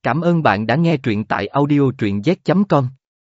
Cảm ơn bạn đã nghe truyện tại audio truyện z.com.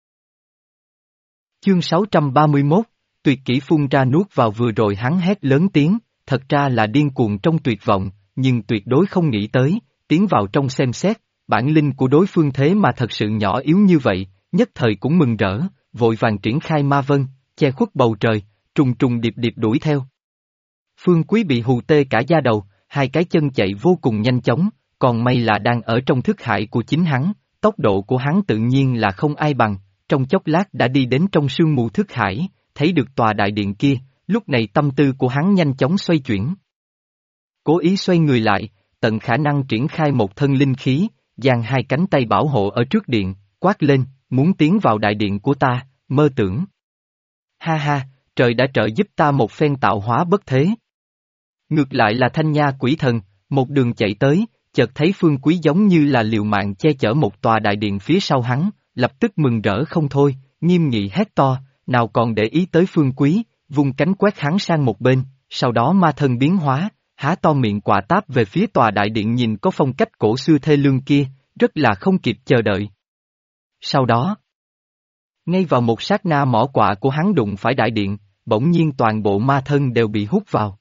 Chương 631, tuyệt kỹ phun ra nuốt vào. Vừa rồi hắn hét lớn tiếng, thật ra là điên cuồng trong tuyệt vọng, nhưng tuyệt đối không nghĩ tới, tiến vào trong xem xét, bản linh của đối phương thế mà thật sự nhỏ yếu như vậy, nhất thời cũng mừng rỡ, vội vàng triển khai ma vân, che khuất bầu trời, trùng trùng điệp điệp đuổi theo. Phương Quý bị hù tê cả da đầu, hai cái chân chạy vô cùng nhanh chóng, còn may là đang ở trong thức hải của chính hắn, tốc độ của hắn tự nhiên là không ai bằng, trong chốc lát đã đi đến trong sương mù thức hải, thấy được tòa đại điện kia, lúc này tâm tư của hắn nhanh chóng xoay chuyển. Cố ý xoay người lại, tận khả năng triển khai một thân linh khí, dang hai cánh tay bảo hộ ở trước điện, quát lên, muốn tiến vào đại điện của ta, mơ tưởng. Ha ha, trời đã trợ giúp ta một phen tạo hóa bất thế. Ngược lại là Thanh Nha quỷ thần, một đường chạy tới, chợt thấy Phương Quý giống như là liều mạng che chở một tòa đại điện phía sau hắn, lập tức mừng rỡ không thôi, nghiêm nghị hét to, nào còn để ý tới Phương Quý, vung cánh quét hắn sang một bên, sau đó ma thân biến hóa, há to miệng quạ táp về phía tòa đại điện nhìn có phong cách cổ xưa thê lương kia, rất là không kịp chờ đợi. Sau đó, ngay vào một sát na mỏ quạ của hắn đụng phải đại điện, bỗng nhiên toàn bộ ma thân đều bị hút vào.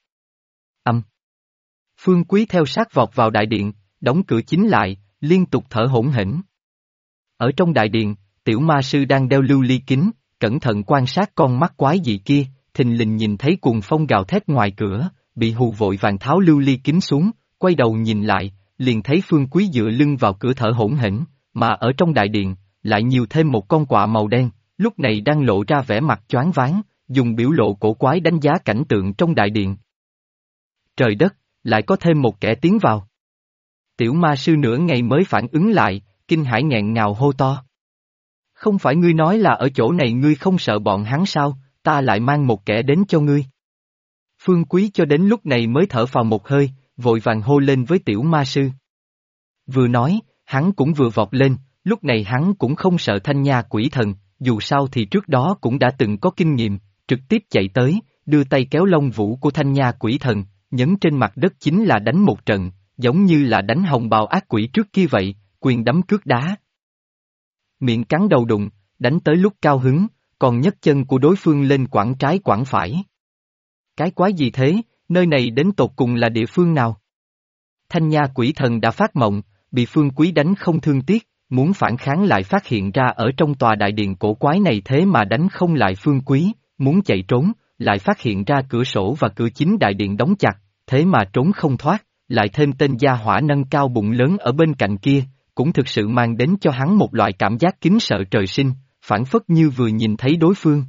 Phương Quý theo sát vọt vào đại điện, đóng cửa chính lại, liên tục thở hổn hển. Ở trong đại điện, tiểu ma sư đang đeo lưu ly kính, cẩn thận quan sát con mắt quái dị kia, thình lình nhìn thấy cuồng phong gào thét ngoài cửa, bị hù vội vàng tháo lưu ly kính xuống, quay đầu nhìn lại, liền thấy Phương Quý dựa lưng vào cửa thở hổn hển, mà ở trong đại điện, lại nhiều thêm một con quạ màu đen, lúc này đang lộ ra vẻ mặt choáng váng, dùng biểu lộ cổ quái đánh giá cảnh tượng trong đại điện. Trời đất, lại có thêm một kẻ tiến vào. Tiểu ma sư nửa ngày mới phản ứng lại, kinh hãi nghẹn ngào hô to. Không phải ngươi nói là ở chỗ này ngươi không sợ bọn hắn sao, ta lại mang một kẻ đến cho ngươi. Phương Quý cho đến lúc này mới thở phào một hơi, vội vàng hô lên với tiểu ma sư. Vừa nói, hắn cũng vừa vọt lên, lúc này hắn cũng không sợ Thanh Nha quỷ thần, dù sao thì trước đó cũng đã từng có kinh nghiệm, trực tiếp chạy tới, đưa tay kéo lông vũ của Thanh Nha quỷ thần, nhấn trên mặt đất chính là đánh một trận, giống như là đánh hồng bào ác quỷ trước kia vậy, quyền đấm cước đá. Miệng cắn đầu đụng, đánh tới lúc cao hứng, còn nhấc chân của đối phương lên quẳng trái quẳng phải. Cái quái gì thế, nơi này đến tột cùng là địa phương nào? Thanh Nha quỷ thần đã phát mộng, bị Phương Quý đánh không thương tiếc, muốn phản kháng lại phát hiện ra ở trong tòa đại điện cổ quái này thế mà đánh không lại Phương Quý, muốn chạy trốn, lại phát hiện ra cửa sổ và cửa chính đại điện đóng chặt, thế mà trốn không thoát, lại thêm tên gia hỏa nâng cao bụng lớn ở bên cạnh kia, cũng thực sự mang đến cho hắn một loại cảm giác kính sợ trời sinh, phản phất như vừa nhìn thấy đối phương.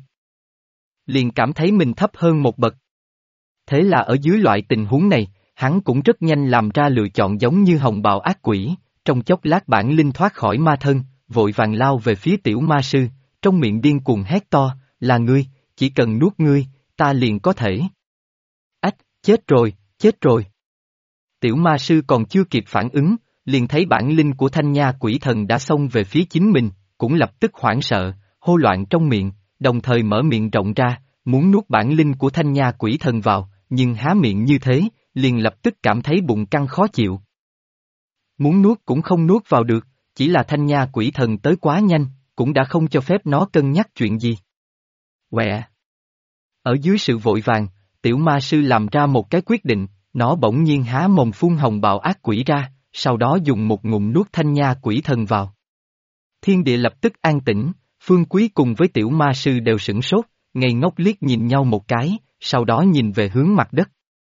Liền cảm thấy mình thấp hơn một bậc. Thế là ở dưới loại tình huống này, hắn cũng rất nhanh làm ra lựa chọn giống như hồng bào ác quỷ, trong chốc lát bản linh thoát khỏi ma thân, vội vàng lao về phía tiểu ma sư, trong miệng điên cuồng hét to, là ngươi, chỉ cần nuốt ngươi, ta liền có thể. Ách, chết rồi, chết rồi. Tiểu ma sư còn chưa kịp phản ứng, liền thấy bản linh của Thanh Nha quỷ thần đã xông về phía chính mình, cũng lập tức hoảng sợ, hô loạn trong miệng, đồng thời mở miệng rộng ra, muốn nuốt bản linh của Thanh Nha quỷ thần vào, nhưng há miệng như thế, liền lập tức cảm thấy bụng căng khó chịu. Muốn nuốt cũng không nuốt vào được, chỉ là Thanh Nha quỷ thần tới quá nhanh, cũng đã không cho phép nó cân nhắc chuyện gì. Quẹ! Ở dưới sự vội vàng, tiểu ma sư làm ra một cái quyết định, nó bỗng nhiên há mồm phun hồng bào ác quỷ ra, sau đó dùng một ngụm nuốt Thanh Nha quỷ thần vào. Thiên địa lập tức an tĩnh, Phương Quý cùng với tiểu ma sư đều sửng sốt, ngây ngốc liếc nhìn nhau một cái, sau đó nhìn về hướng mặt đất.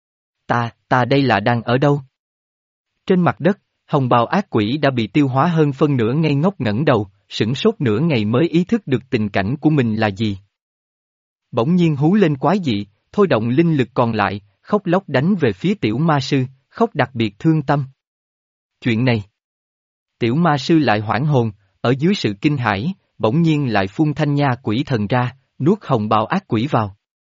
Ta đây là đang ở đâu? Trên mặt đất, hồng bào ác quỷ đã bị tiêu hóa hơn phân nửa, ngây ngốc ngẩng đầu, sửng sốt nửa ngày mới ý thức được tình cảnh của mình là gì. Bỗng nhiên hú lên quái dị, thôi động linh lực còn lại, khóc lóc đánh về phía tiểu ma sư, khóc đặc biệt thương tâm. Chuyện này. Tiểu ma sư lại hoảng hồn, ở dưới sự kinh hãi, bỗng nhiên lại phun Thanh Nha quỷ thần ra, nuốt hồng bào ác quỷ vào.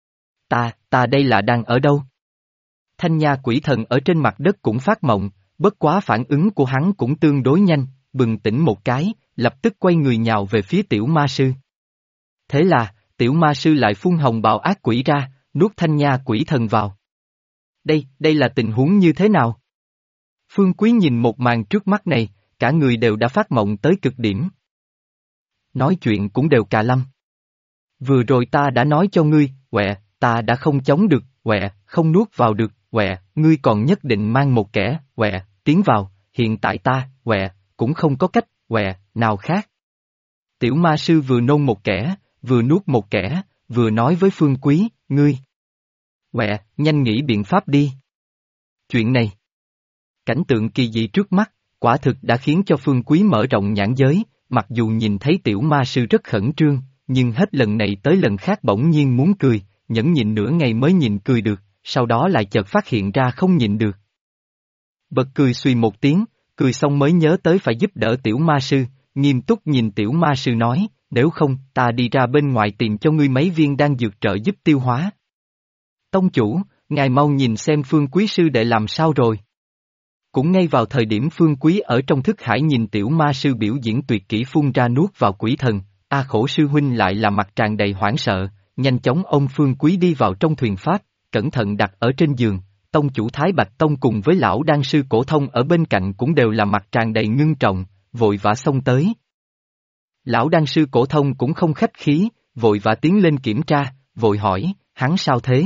Ta đây là đang ở đâu? Thanh Nha quỷ thần ở trên mặt đất cũng phát mộng, bất quá phản ứng của hắn cũng tương đối nhanh, bừng tỉnh một cái, lập tức quay người nhào về phía tiểu ma sư. Thế là, tiểu ma sư lại phun hồng bào ác quỷ ra, nuốt Thanh Nha quỷ thần vào. Đây là tình huống như thế nào? Phương Quý nhìn một màn trước mắt này, cả người đều đã phát mộng tới cực điểm. Nói chuyện cũng đều cà lâm. Vừa rồi ta đã nói cho ngươi, quẹ, ta đã không chống được, quẹ, không nuốt vào được, quẹ, ngươi còn nhất định mang một kẻ, quẹ, tiến vào, hiện tại ta, quẹ, cũng không có cách, quẹ, nào khác. Tiểu ma sư vừa nôn một kẻ, vừa nuốt một kẻ, vừa nói với Phương Quý, ngươi. Quẹ, nhanh nghĩ biện pháp đi. Chuyện này. Cảnh tượng kỳ dị trước mắt, quả thực đã khiến cho Phương Quý mở rộng nhãn giới, mặc dù nhìn thấy tiểu ma sư rất khẩn trương, nhưng hết lần này tới lần khác bỗng nhiên muốn cười, nhẫn nhịn nửa ngày mới nhịn cười được, sau đó lại chợt phát hiện ra không nhịn được. Bật cười suy một tiếng, cười xong mới nhớ tới phải giúp đỡ tiểu ma sư, nghiêm túc nhìn tiểu ma sư nói, nếu không, ta đi ra bên ngoài tìm cho ngươi mấy viên đan dược trợ giúp tiêu hóa. Tông chủ, ngài mau nhìn xem Phương Quý sư đệ làm sao rồi. Cũng ngay vào thời điểm Phương Quý ở trong thức hải nhìn tiểu ma sư biểu diễn tuyệt kỹ phun ra nuốt vào quỷ thần, A Khổ sư huynh lại là mặt tràn đầy hoảng sợ, nhanh chóng ôm Phương Quý đi vào trong thuyền pháp, cẩn thận đặt ở trên giường, tông chủ Thái Bạch Tông cùng với lão đan sư Cổ Thông ở bên cạnh cũng đều là mặt tràn đầy ngưng trọng, vội vã xông tới. Lão đan sư Cổ Thông cũng không khách khí, vội vã tiến lên kiểm tra, vội hỏi, hắn sao thế?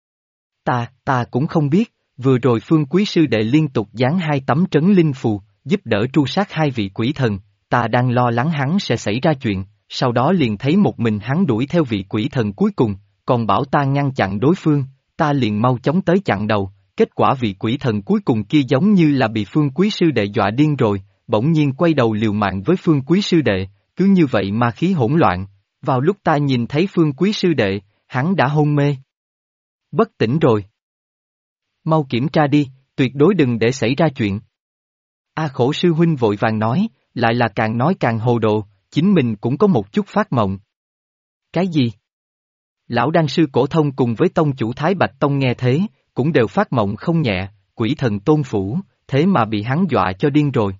Ta cũng không biết, vừa rồi Phương Quý sư đệ liên tục dán 2 tấm trấn linh phù, giúp đỡ tru sát 2 vị quỷ thần, ta đang lo lắng hắn sẽ xảy ra chuyện, sau đó liền thấy một mình hắn đuổi theo vị quỷ thần cuối cùng, còn bảo ta ngăn chặn đối phương, ta liền mau chóng tới chặn đầu, kết quả vị quỷ thần cuối cùng kia giống như là bị Phương Quý sư đệ dọa điên rồi, bỗng nhiên quay đầu liều mạng với Phương Quý sư đệ, cứ như vậy ma khí hỗn loạn, vào lúc ta nhìn thấy Phương Quý sư đệ, hắn đã hôn mê. Bất tỉnh rồi. Mau kiểm tra đi, tuyệt đối đừng để xảy ra chuyện. A Khổ sư huynh vội vàng nói, lại là càng nói càng hồ đồ, chính mình cũng có một chút phát mộng. Cái gì? Lão đan sư Cổ Thông cùng với tông chủ Thái Bạch Tông nghe thế, cũng đều phát mộng không nhẹ, quỷ thần tôn phủ, thế mà bị hắn dọa cho điên rồi.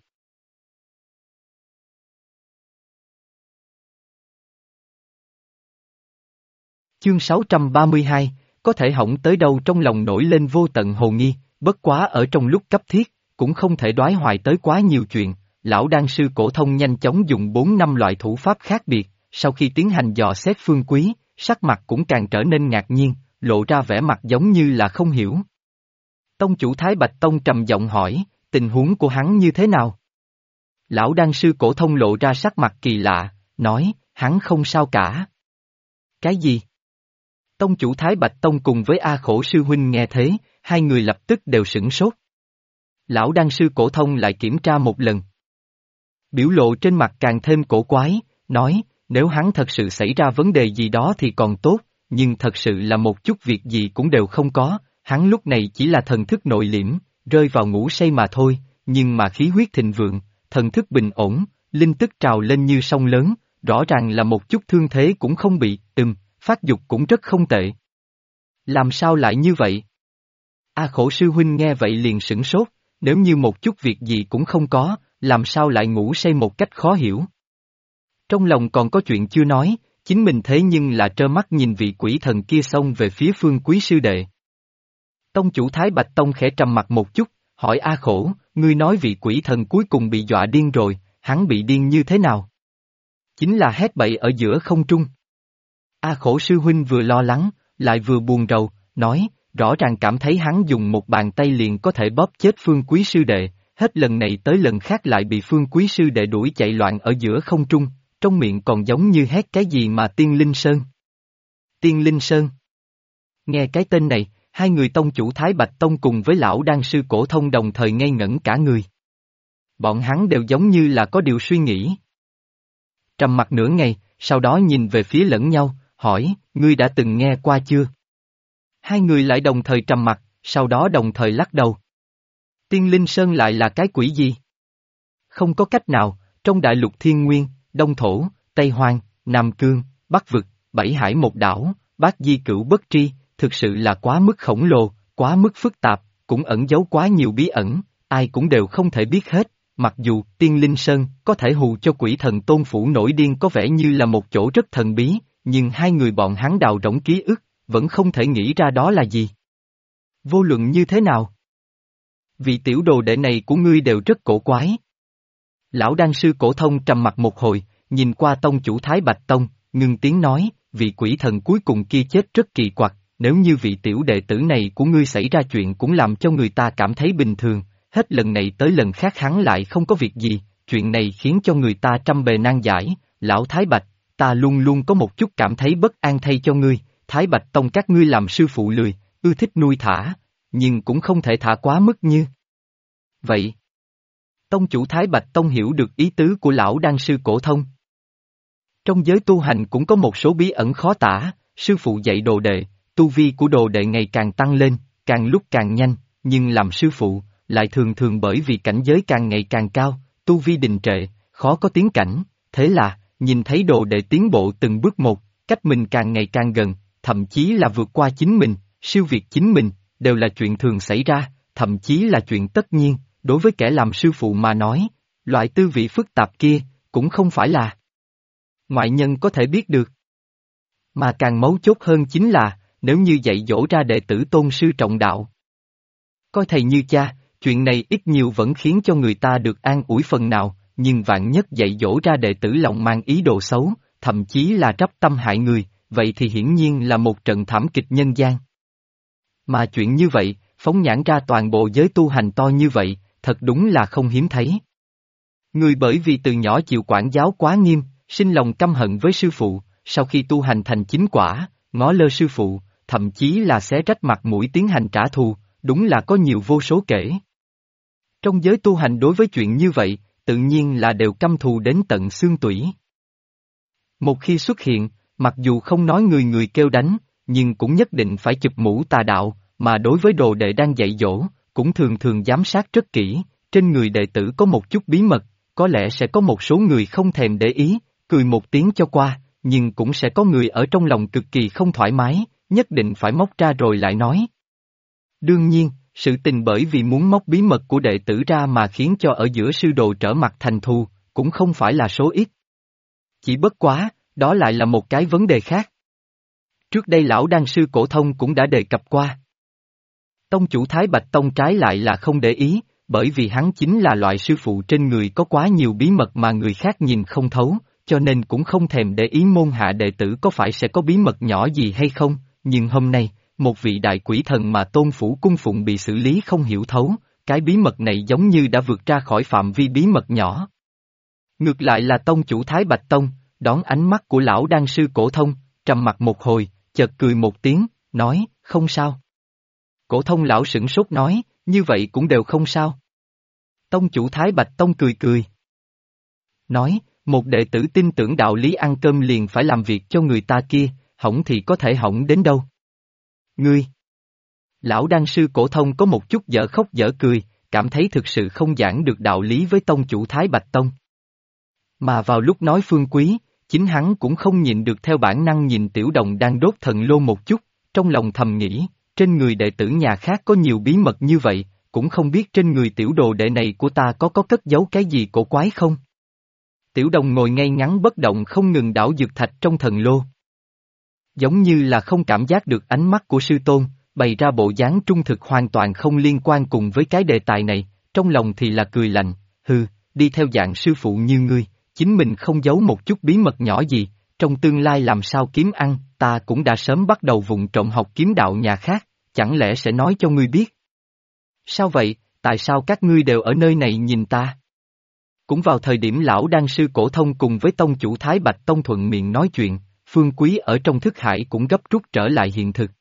Chương 632, có thể hỏng tới đâu trong lòng nổi lên vô tận hồ nghi, bất quá ở trong lúc cấp thiết, cũng không thể đoái hoài tới quá nhiều chuyện, lão đan sư Cổ Thông nhanh chóng dùng 4-5 loại thủ pháp khác biệt, sau khi tiến hành dò xét Phương Quý, sắc mặt cũng càng trở nên ngạc nhiên, lộ ra vẻ mặt giống như là không hiểu. Tông chủ Thái Bạch Tông trầm giọng hỏi, tình huống của hắn như thế nào? Lão đan sư Cổ Thông lộ ra sắc mặt kỳ lạ, nói, hắn không sao cả. Cái gì? Tông chủ Thái Bạch Tông cùng với A Khổ sư huynh nghe thế, hai người lập tức đều sửng sốt. Lão đan sư Cổ Thông lại kiểm tra một lần. Biểu lộ trên mặt càng thêm cổ quái, nói, nếu hắn thật sự xảy ra vấn đề gì đó thì còn tốt, nhưng thật sự là một chút việc gì cũng đều không có, hắn lúc này chỉ là thần thức nội liễm, rơi vào ngủ say mà thôi, nhưng mà khí huyết thịnh vượng, thần thức bình ổn, linh tức trào lên như sông lớn, rõ ràng là một chút thương thế cũng không bị, phát dục cũng rất không tệ. Làm sao lại như vậy? A Khổ sư huynh nghe vậy liền sửng sốt, nếu như một chút việc gì cũng không có, làm sao lại ngủ say một cách khó hiểu. Trong lòng còn có chuyện chưa nói, chính mình thế nhưng là trơ mắt nhìn vị quỷ thần kia xông về phía Phương Quý sư đệ. Tông chủ Thái Bạch Tông khẽ trầm mặt một chút, hỏi A Khổ, ngươi nói vị quỷ thần cuối cùng bị dọa điên rồi, hắn bị điên như thế nào? Chính là hét bậy ở giữa không trung. A Khổ sư huynh vừa lo lắng, lại vừa buồn rầu, nói, rõ ràng cảm thấy hắn dùng một bàn tay liền có thể bóp chết Phương Quý sư đệ, hết lần này tới lần khác lại bị Phương Quý sư đệ đuổi chạy loạn ở giữa không trung, trong miệng còn giống như hét cái gì mà Tiên Linh Sơn. Tiên Linh Sơn. Nghe cái tên này, hai người tông chủ Thái Bạch Tông cùng với lão đan sư Cổ Thông đồng thời ngây ngẩn cả người. Bọn hắn đều giống như là có điều suy nghĩ. Trầm mặt nửa ngày, sau đó nhìn về phía lẫn nhau, hỏi, ngươi đã từng nghe qua chưa? Hai người lại đồng thời trầm mặt, sau đó đồng thời lắc đầu. Tiên Linh Sơn lại là cái quỷ gì? Không có cách nào, trong đại lục Thiên Nguyên, Đông Thổ, Tây Hoang, Nam Cương, Bắc Vực, Bảy Hải một đảo, Bát Di Cửu Bất Tri, thực sự là quá mức khổng lồ, quá mức phức tạp, cũng ẩn giấu quá nhiều bí ẩn, ai cũng đều không thể biết hết. Mặc dù Tiên Linh Sơn có thể hù cho quỷ thần tôn phủ nổi điên có vẻ như là một chỗ rất thần bí, nhưng hai người bọn hắn đào rỗng ký ức, vẫn không thể nghĩ ra đó là gì. Vô luận như thế nào? Vị tiểu đồ đệ này của ngươi đều rất cổ quái. Lão đan sư cổ thông trầm mặt một hồi, nhìn qua tông chủ Thái Bạch Tông, ngưng tiếng nói, vị quỷ thần cuối cùng kia chết rất kỳ quặc, nếu như vị tiểu đệ tử này của ngươi xảy ra chuyện cũng làm cho người ta cảm thấy bình thường, hết lần này tới lần khác hắn lại không có việc gì, chuyện này khiến cho người ta trăm bề nan giải, lão Thái Bạch, ta luôn luôn có một chút cảm thấy bất an thay cho ngươi, Thái Bạch Tông các ngươi làm sư phụ lười, ưa thích nuôi thả, nhưng cũng không thể thả quá mức như vậy. Tông chủ Thái Bạch Tông hiểu được ý tứ của lão đan sư cổ thông. Trong giới tu hành cũng có một số bí ẩn khó tả, sư phụ dạy đồ đệ, tu vi của đồ đệ ngày càng tăng lên, càng lúc càng nhanh, nhưng làm sư phụ, lại thường thường bởi vì cảnh giới càng ngày càng cao, tu vi đình trệ, khó có tiến cảnh, thế là, nhìn thấy đồ đệ tiến bộ từng bước một, cách mình càng ngày càng gần, thậm chí là vượt qua chính mình, siêu việt chính mình, đều là chuyện thường xảy ra, thậm chí là chuyện tất nhiên, đối với kẻ làm sư phụ mà nói, loại tư vị phức tạp kia, cũng không phải là ngoại nhân có thể biết được. Mà càng mấu chốt hơn chính là, nếu như dạy dỗ ra đệ tử tôn sư trọng đạo. Coi thầy như cha, chuyện này ít nhiều vẫn khiến cho người ta được an ủi phần nào, nhưng vạn nhất dạy dỗ ra đệ tử lòng mang ý đồ xấu, thậm chí là trắp tâm hại người, vậy thì hiển nhiên là một trận thảm kịch nhân gian. Mà chuyện như vậy, phóng nhãn ra toàn bộ giới tu hành to như vậy, thật đúng là không hiếm thấy. Người bởi vì từ nhỏ chịu quản giáo quá nghiêm, sinh lòng căm hận với sư phụ, sau khi tu hành thành chính quả, ngó lơ sư phụ, thậm chí là xé rách mặt mũi tiến hành trả thù, đúng là có nhiều vô số kể. Trong giới tu hành đối với chuyện như vậy, tự nhiên là đều căm thù đến tận xương tủy. Một khi xuất hiện, mặc dù không nói người người kêu đánh, nhưng cũng nhất định phải chụp mũ tà đạo, mà đối với đồ đệ đang dạy dỗ, cũng thường thường giám sát rất kỹ, trên người đệ tử có một chút bí mật, có lẽ sẽ có một số người không thèm để ý, cười một tiếng cho qua, nhưng cũng sẽ có người ở trong lòng cực kỳ không thoải mái, nhất định phải móc ra rồi lại nói. Đương nhiên, sự tình bởi vì muốn móc bí mật của đệ tử ra mà khiến cho ở giữa sư đồ trở mặt thành thù, cũng không phải là số ít. Chỉ bất quá, đó lại là một cái vấn đề khác. Trước đây lão đan sư cổ thông cũng đã đề cập qua. Tông chủ Thái Bạch Tông trái lại là không để ý, bởi vì hắn chính là loại sư phụ trên người có quá nhiều bí mật mà người khác nhìn không thấu, cho nên cũng không thèm để ý môn hạ đệ tử có phải sẽ có bí mật nhỏ gì hay không, nhưng hôm nay, một vị đại quỷ thần mà tôn phủ cung phụng bị xử lý không hiểu thấu, cái bí mật này giống như đã vượt ra khỏi phạm vi bí mật nhỏ. Ngược lại là tông chủ Thái Bạch Tông, đón ánh mắt của lão đan sư cổ thông, trầm mặt một hồi, chợt cười một tiếng, nói, không sao. Cổ thông lão sửng sốt nói, như vậy cũng đều không sao. Tông chủ Thái Bạch Tông cười cười. Nói, một đệ tử tin tưởng đạo lý ăn cơm liền phải làm việc cho người ta kia, hỏng thì có thể hỏng đến đâu. Ngươi! Lão đan sư cổ thông có một chút dở khóc dở cười, cảm thấy thực sự không giảng được đạo lý với tông chủ Thái Bạch Tông. Mà vào lúc nói Phương Quý, chính hắn cũng không nhịn được theo bản năng nhìn Tiểu Đồng đang đốt thần lô một chút, trong lòng thầm nghĩ, trên người đệ tử nhà khác có nhiều bí mật như vậy, cũng không biết trên người tiểu đồ đệ này của ta có cất giấu cái gì cổ quái không? Tiểu Đồng ngồi ngay ngắn bất động không ngừng đảo dược thạch trong thần lô. Giống như là không cảm giác được ánh mắt của sư tôn, bày ra bộ dáng trung thực hoàn toàn không liên quan cùng với cái đề tài này, trong lòng thì là cười lạnh, hừ, đi theo dạng sư phụ như ngươi, chính mình không giấu một chút bí mật nhỏ gì, trong tương lai làm sao kiếm ăn, ta cũng đã sớm bắt đầu vụng trộm học kiếm đạo nhà khác, chẳng lẽ sẽ nói cho ngươi biết? Sao vậy, tại sao các ngươi đều ở nơi này nhìn ta? Cũng vào thời điểm lão đan sư cổ thông cùng với tông chủ Thái Bạch Tông thuận miệng nói chuyện, Phương Quý ở trong thức hải cũng gấp rút trở lại hiện thực.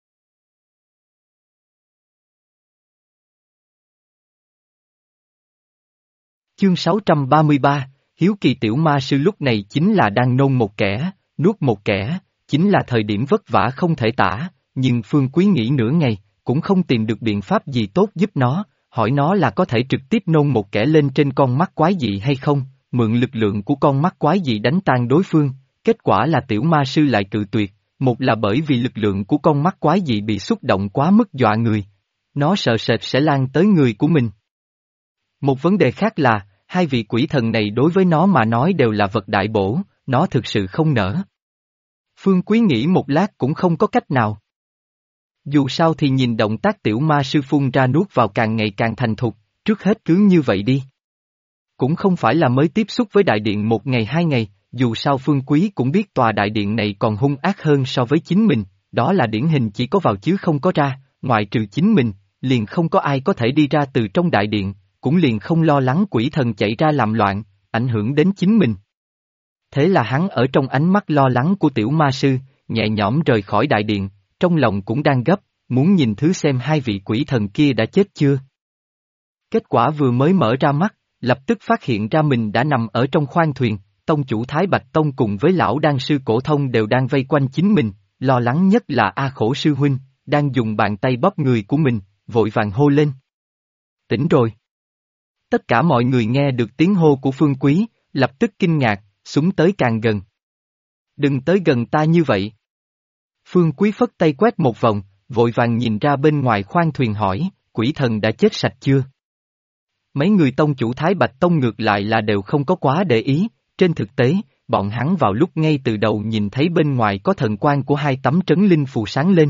Chương 633, Hiếu Kỳ tiểu ma sư lúc này chính là đang nôn một kẻ, nuốt một kẻ, chính là thời điểm vất vả không thể tả, nhưng Phương Quý nghĩ nửa ngày, cũng không tìm được biện pháp gì tốt giúp nó, hỏi nó là có thể trực tiếp nôn một kẻ lên trên con mắt quái dị hay không, mượn lực lượng của con mắt quái dị đánh tan đối phương, kết quả là tiểu ma sư lại cự tuyệt, một là bởi vì lực lượng của con mắt quái dị bị xúc động quá mức dọa người, nó sợ sệt sẽ lan tới người của mình. Một vấn đề khác là, hai vị quỷ thần này đối với nó mà nói đều là vật đại bổ, nó thực sự không nỡ. Phương Quý nghĩ một lát cũng không có cách nào. Dù sao thì nhìn động tác tiểu ma sư phun ra nuốt vào càng ngày càng thành thục, trước hết cứ như vậy đi. Cũng không phải là mới tiếp xúc với đại điện một ngày hai ngày, dù sao Phương Quý cũng biết tòa đại điện này còn hung ác hơn so với chính mình, đó là điển hình chỉ có vào chứ không có ra, ngoại trừ chính mình, liền không có ai có thể đi ra từ trong đại điện, cũng liền không lo lắng quỷ thần chạy ra làm loạn, ảnh hưởng đến chính mình. Thế là hắn ở trong ánh mắt lo lắng của tiểu ma sư, nhẹ nhõm rời khỏi đại điện, trong lòng cũng đang gấp, muốn nhìn thứ xem hai vị quỷ thần kia đã chết chưa. Kết quả vừa mới mở ra mắt, lập tức phát hiện ra mình đã nằm ở trong khoang thuyền, tông chủ Thái Bạch Tông cùng với lão đan sư cổ thông đều đang vây quanh chính mình, lo lắng nhất là A Khổ sư huynh, đang dùng bàn tay bóp người của mình, vội vàng hô lên. Tỉnh rồi. Tất cả mọi người nghe được tiếng hô của Phương Quý, lập tức kinh ngạc, súng tới càng gần. Đừng tới gần ta như vậy. Phương Quý phất tay quét một vòng, vội vàng nhìn ra bên ngoài khoang thuyền hỏi, quỷ thần đã chết sạch chưa? Mấy người tông chủ Thái Bạch Tông ngược lại là đều không có quá để ý, trên thực tế, bọn hắn vào lúc ngay từ đầu nhìn thấy bên ngoài có thần quang của hai tấm trấn linh phù sáng lên.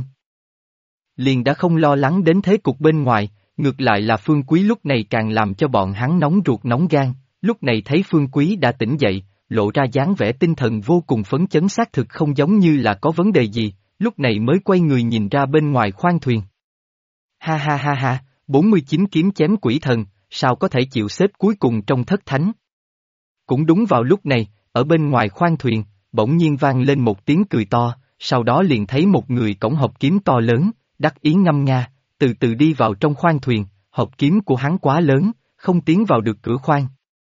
Liền đã không lo lắng đến thế cục bên ngoài, ngược lại là Phương Quý lúc này càng làm cho bọn hắn nóng ruột nóng gan, lúc này thấy Phương Quý đã tỉnh dậy, lộ ra dáng vẻ tinh thần vô cùng phấn chấn xác thực không giống như là có vấn đề gì, lúc này mới quay người nhìn ra bên ngoài khoang thuyền. Ha ha ha ha, 49 kiếm chém quỷ thần, sao có thể chịu xếp cuối cùng trong thất thánh. Cũng đúng vào lúc này, ở bên ngoài khoang thuyền, bỗng nhiên vang lên một tiếng cười to, sau đó liền thấy một người cõng hộp kiếm to lớn, đắc ý ngâm nga, từ từ đi vào trong khoang thuyền, hộp kiếm của hắn quá lớn, không tiến vào được cửa khoang.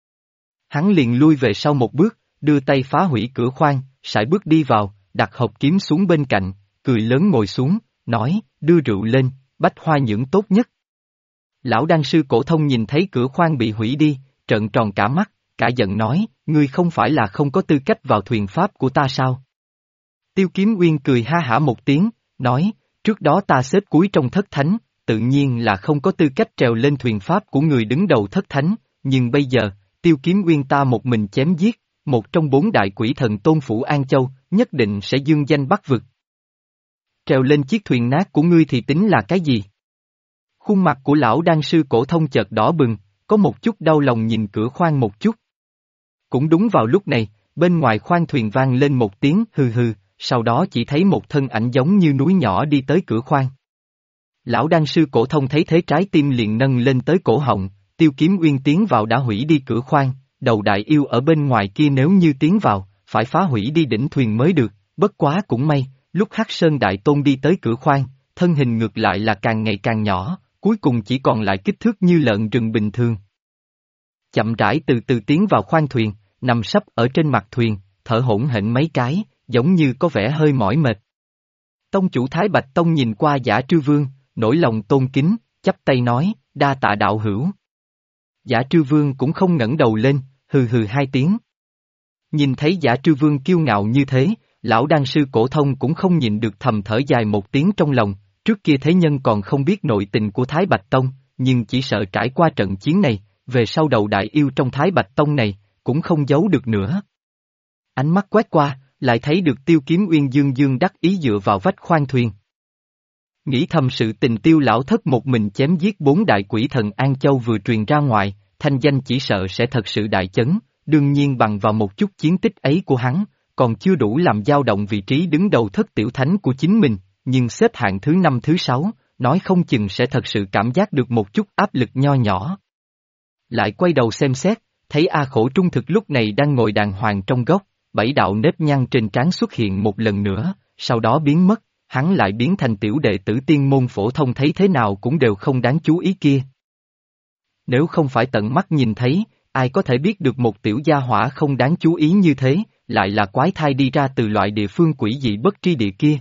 Hắn liền lui về sau một bước, đưa tay phá hủy cửa khoang, sải bước đi vào, đặt hộp kiếm xuống bên cạnh, cười lớn ngồi xuống, nói, đưa rượu lên, bách hoa nhưỡng tốt nhất. Lão đan sư cổ thông nhìn thấy cửa khoang bị hủy đi, trợn tròn cả mắt, cả giận nói, ngươi không phải là không có tư cách vào thuyền pháp của ta sao? Tiêu Kiếm Uyên cười ha hả một tiếng, nói, trước đó ta xếp cuối trong thất thánh, tự nhiên là không có tư cách trèo lên thuyền pháp của người đứng đầu thất thánh, nhưng bây giờ, Tiêu Kiếm Uyên ta một mình chém giết, một trong 4 đại quỷ thần tôn phủ An Châu, nhất định sẽ dương danh bắc vực. Trèo lên chiếc thuyền nát của ngươi thì tính là cái gì? Khuôn mặt của lão đan sư cổ thông chợt đỏ bừng, có một chút đau lòng nhìn cửa khoang một chút. Cũng đúng vào lúc này, bên ngoài khoang thuyền vang lên một tiếng hừ hừ, sau đó chỉ thấy một thân ảnh giống như núi nhỏ đi tới cửa khoang. Lão đan sư cổ thông thấy thế trái tim liền nâng lên tới cổ họng, Tiêu Kiếm Uyên tiến vào đã hủy đi cửa khoang, đầu đại yêu ở bên ngoài kia nếu như tiến vào, phải phá hủy đi đỉnh thuyền mới được, bất quá cũng may, lúc Hắc Sơn Đại Tôn đi tới cửa khoang, thân hình ngược lại là càng ngày càng nhỏ, cuối cùng chỉ còn lại kích thước như lợn rừng bình thường. Chậm rãi từ từ tiến vào khoang thuyền, nằm sấp ở trên mặt thuyền, thở hổn hển mấy cái, giống như có vẻ hơi mỏi mệt. Tông chủ Thái Bạch Tông nhìn qua Giả Trư Vương, nỗi lòng tôn kính, chắp tay nói, đa tạ đạo hữu. Giả Trư Vương cũng không ngẩng đầu lên, hừ hừ hai tiếng. Nhìn thấy Giả Trư Vương kiêu ngạo như thế, lão đan sư cổ thông cũng không nhịn được thầm thở dài một tiếng trong lòng, trước kia thế nhân còn không biết nội tình của Thái Bạch Tông, nhưng chỉ sợ trải qua trận chiến này, về sau đầu đại yêu trong Thái Bạch Tông này, cũng không giấu được nữa. Ánh mắt quét qua, lại thấy được Tiêu Kiếm Uyên dương dương đắc ý dựa vào vách khoang thuyền. Nghĩ thầm sự tình Tiêu lão thất một mình chém giết 4 đại quỷ thần An Châu vừa truyền ra ngoài, thanh danh chỉ sợ sẽ thật sự đại chấn, đương nhiên bằng vào một chút chiến tích ấy của hắn, còn chưa đủ làm dao động vị trí đứng đầu thất tiểu thánh của chính mình, nhưng xếp hạng thứ 5 thứ 6, nói không chừng sẽ thật sự cảm giác được một chút áp lực nho nhỏ. Lại quay đầu xem xét, thấy A Khổ trung thực lúc này đang ngồi đàng hoàng trong góc, 7 đạo nếp nhăn trên trán xuất hiện một lần nữa, sau đó biến mất, hắn lại biến thành tiểu đệ tử tiên môn phổ thông thấy thế nào cũng đều không đáng chú ý kia. Nếu không phải tận mắt nhìn thấy, ai có thể biết được một tiểu gia hỏa không đáng chú ý như thế, lại là quái thai đi ra từ loại địa phương quỷ dị bất tri địa kia.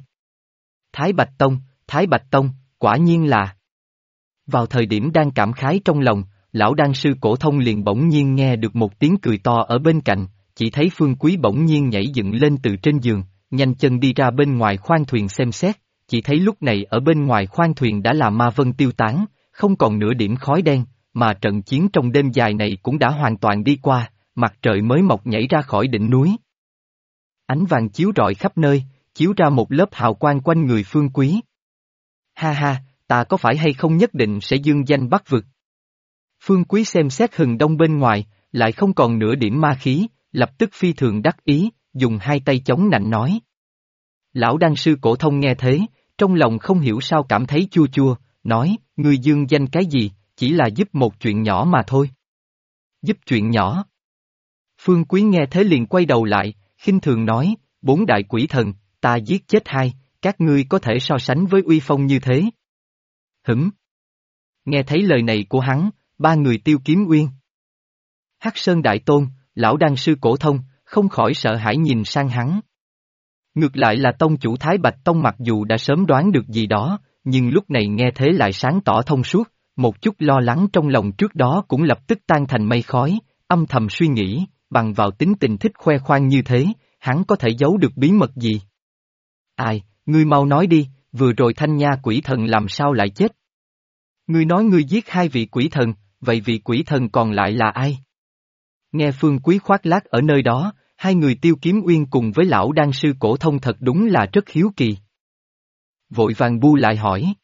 Thái Bạch Tông, quả nhiên là. Vào thời điểm đang cảm khái trong lòng, lão đan sư cổ thông liền bỗng nhiên nghe được một tiếng cười to ở bên cạnh, chỉ thấy Phương Quý bỗng nhiên nhảy dựng lên từ trên giường, nhanh chân đi ra bên ngoài khoang thuyền xem xét, chỉ thấy lúc này ở bên ngoài khoang thuyền đã là ma vân tiêu tán, không còn nửa điểm khói đen, mà trận chiến trong đêm dài này cũng đã hoàn toàn đi qua, mặt trời mới mọc nhảy ra khỏi đỉnh núi. Ánh vàng chiếu rọi khắp nơi, chiếu ra một lớp hào quang quanh người Phương Quý. Ha ha, ta có phải hay không nhất định sẽ dương danh bắc vực. Phương Quý xem xét hừng đông bên ngoài, lại không còn nửa điểm ma khí, lập tức phi thường đắc ý, dùng hai tay chống nạnh nói. Lão đan sư Cổ Thông nghe thế, trong lòng không hiểu sao cảm thấy chua chua, nói, ngươi dương danh cái gì, chỉ là giúp một chuyện nhỏ mà thôi. Giúp chuyện nhỏ. Phương Quý nghe thế liền quay đầu lại, khinh thường nói, 4 đại quỷ thần, ta giết chết 2, các ngươi có thể so sánh với uy phong như thế. Hửm. Nghe thấy lời này của hắn, 3 người Tiêu Kiếm Uyên, Hắc Sơn Đại Tôn, lão đan sư Cổ Thông, không khỏi sợ hãi nhìn sang hắn. Ngược lại là tông chủ Thái Bạch Tông mặc dù đã sớm đoán được gì đó, nhưng lúc này nghe thế lại sáng tỏ thông suốt, một chút lo lắng trong lòng trước đó cũng lập tức tan thành mây khói, âm thầm suy nghĩ, bằng vào tính tình thích khoe khoang như thế, hắn có thể giấu được bí mật gì? Ai, ngươi mau nói đi, vừa rồi Thanh Nha quỷ thần làm sao lại chết? Ngươi nói ngươi giết 2 vị quỷ thần, vậy vị quỷ thần còn lại là ai? Nghe Phương Quý khoác lác ở nơi đó, 2 người Tiêu Kiếm Uyên cùng với lão đan sư Cổ Thông thật đúng là rất hiếu kỳ. Vội vàng bu lại hỏi.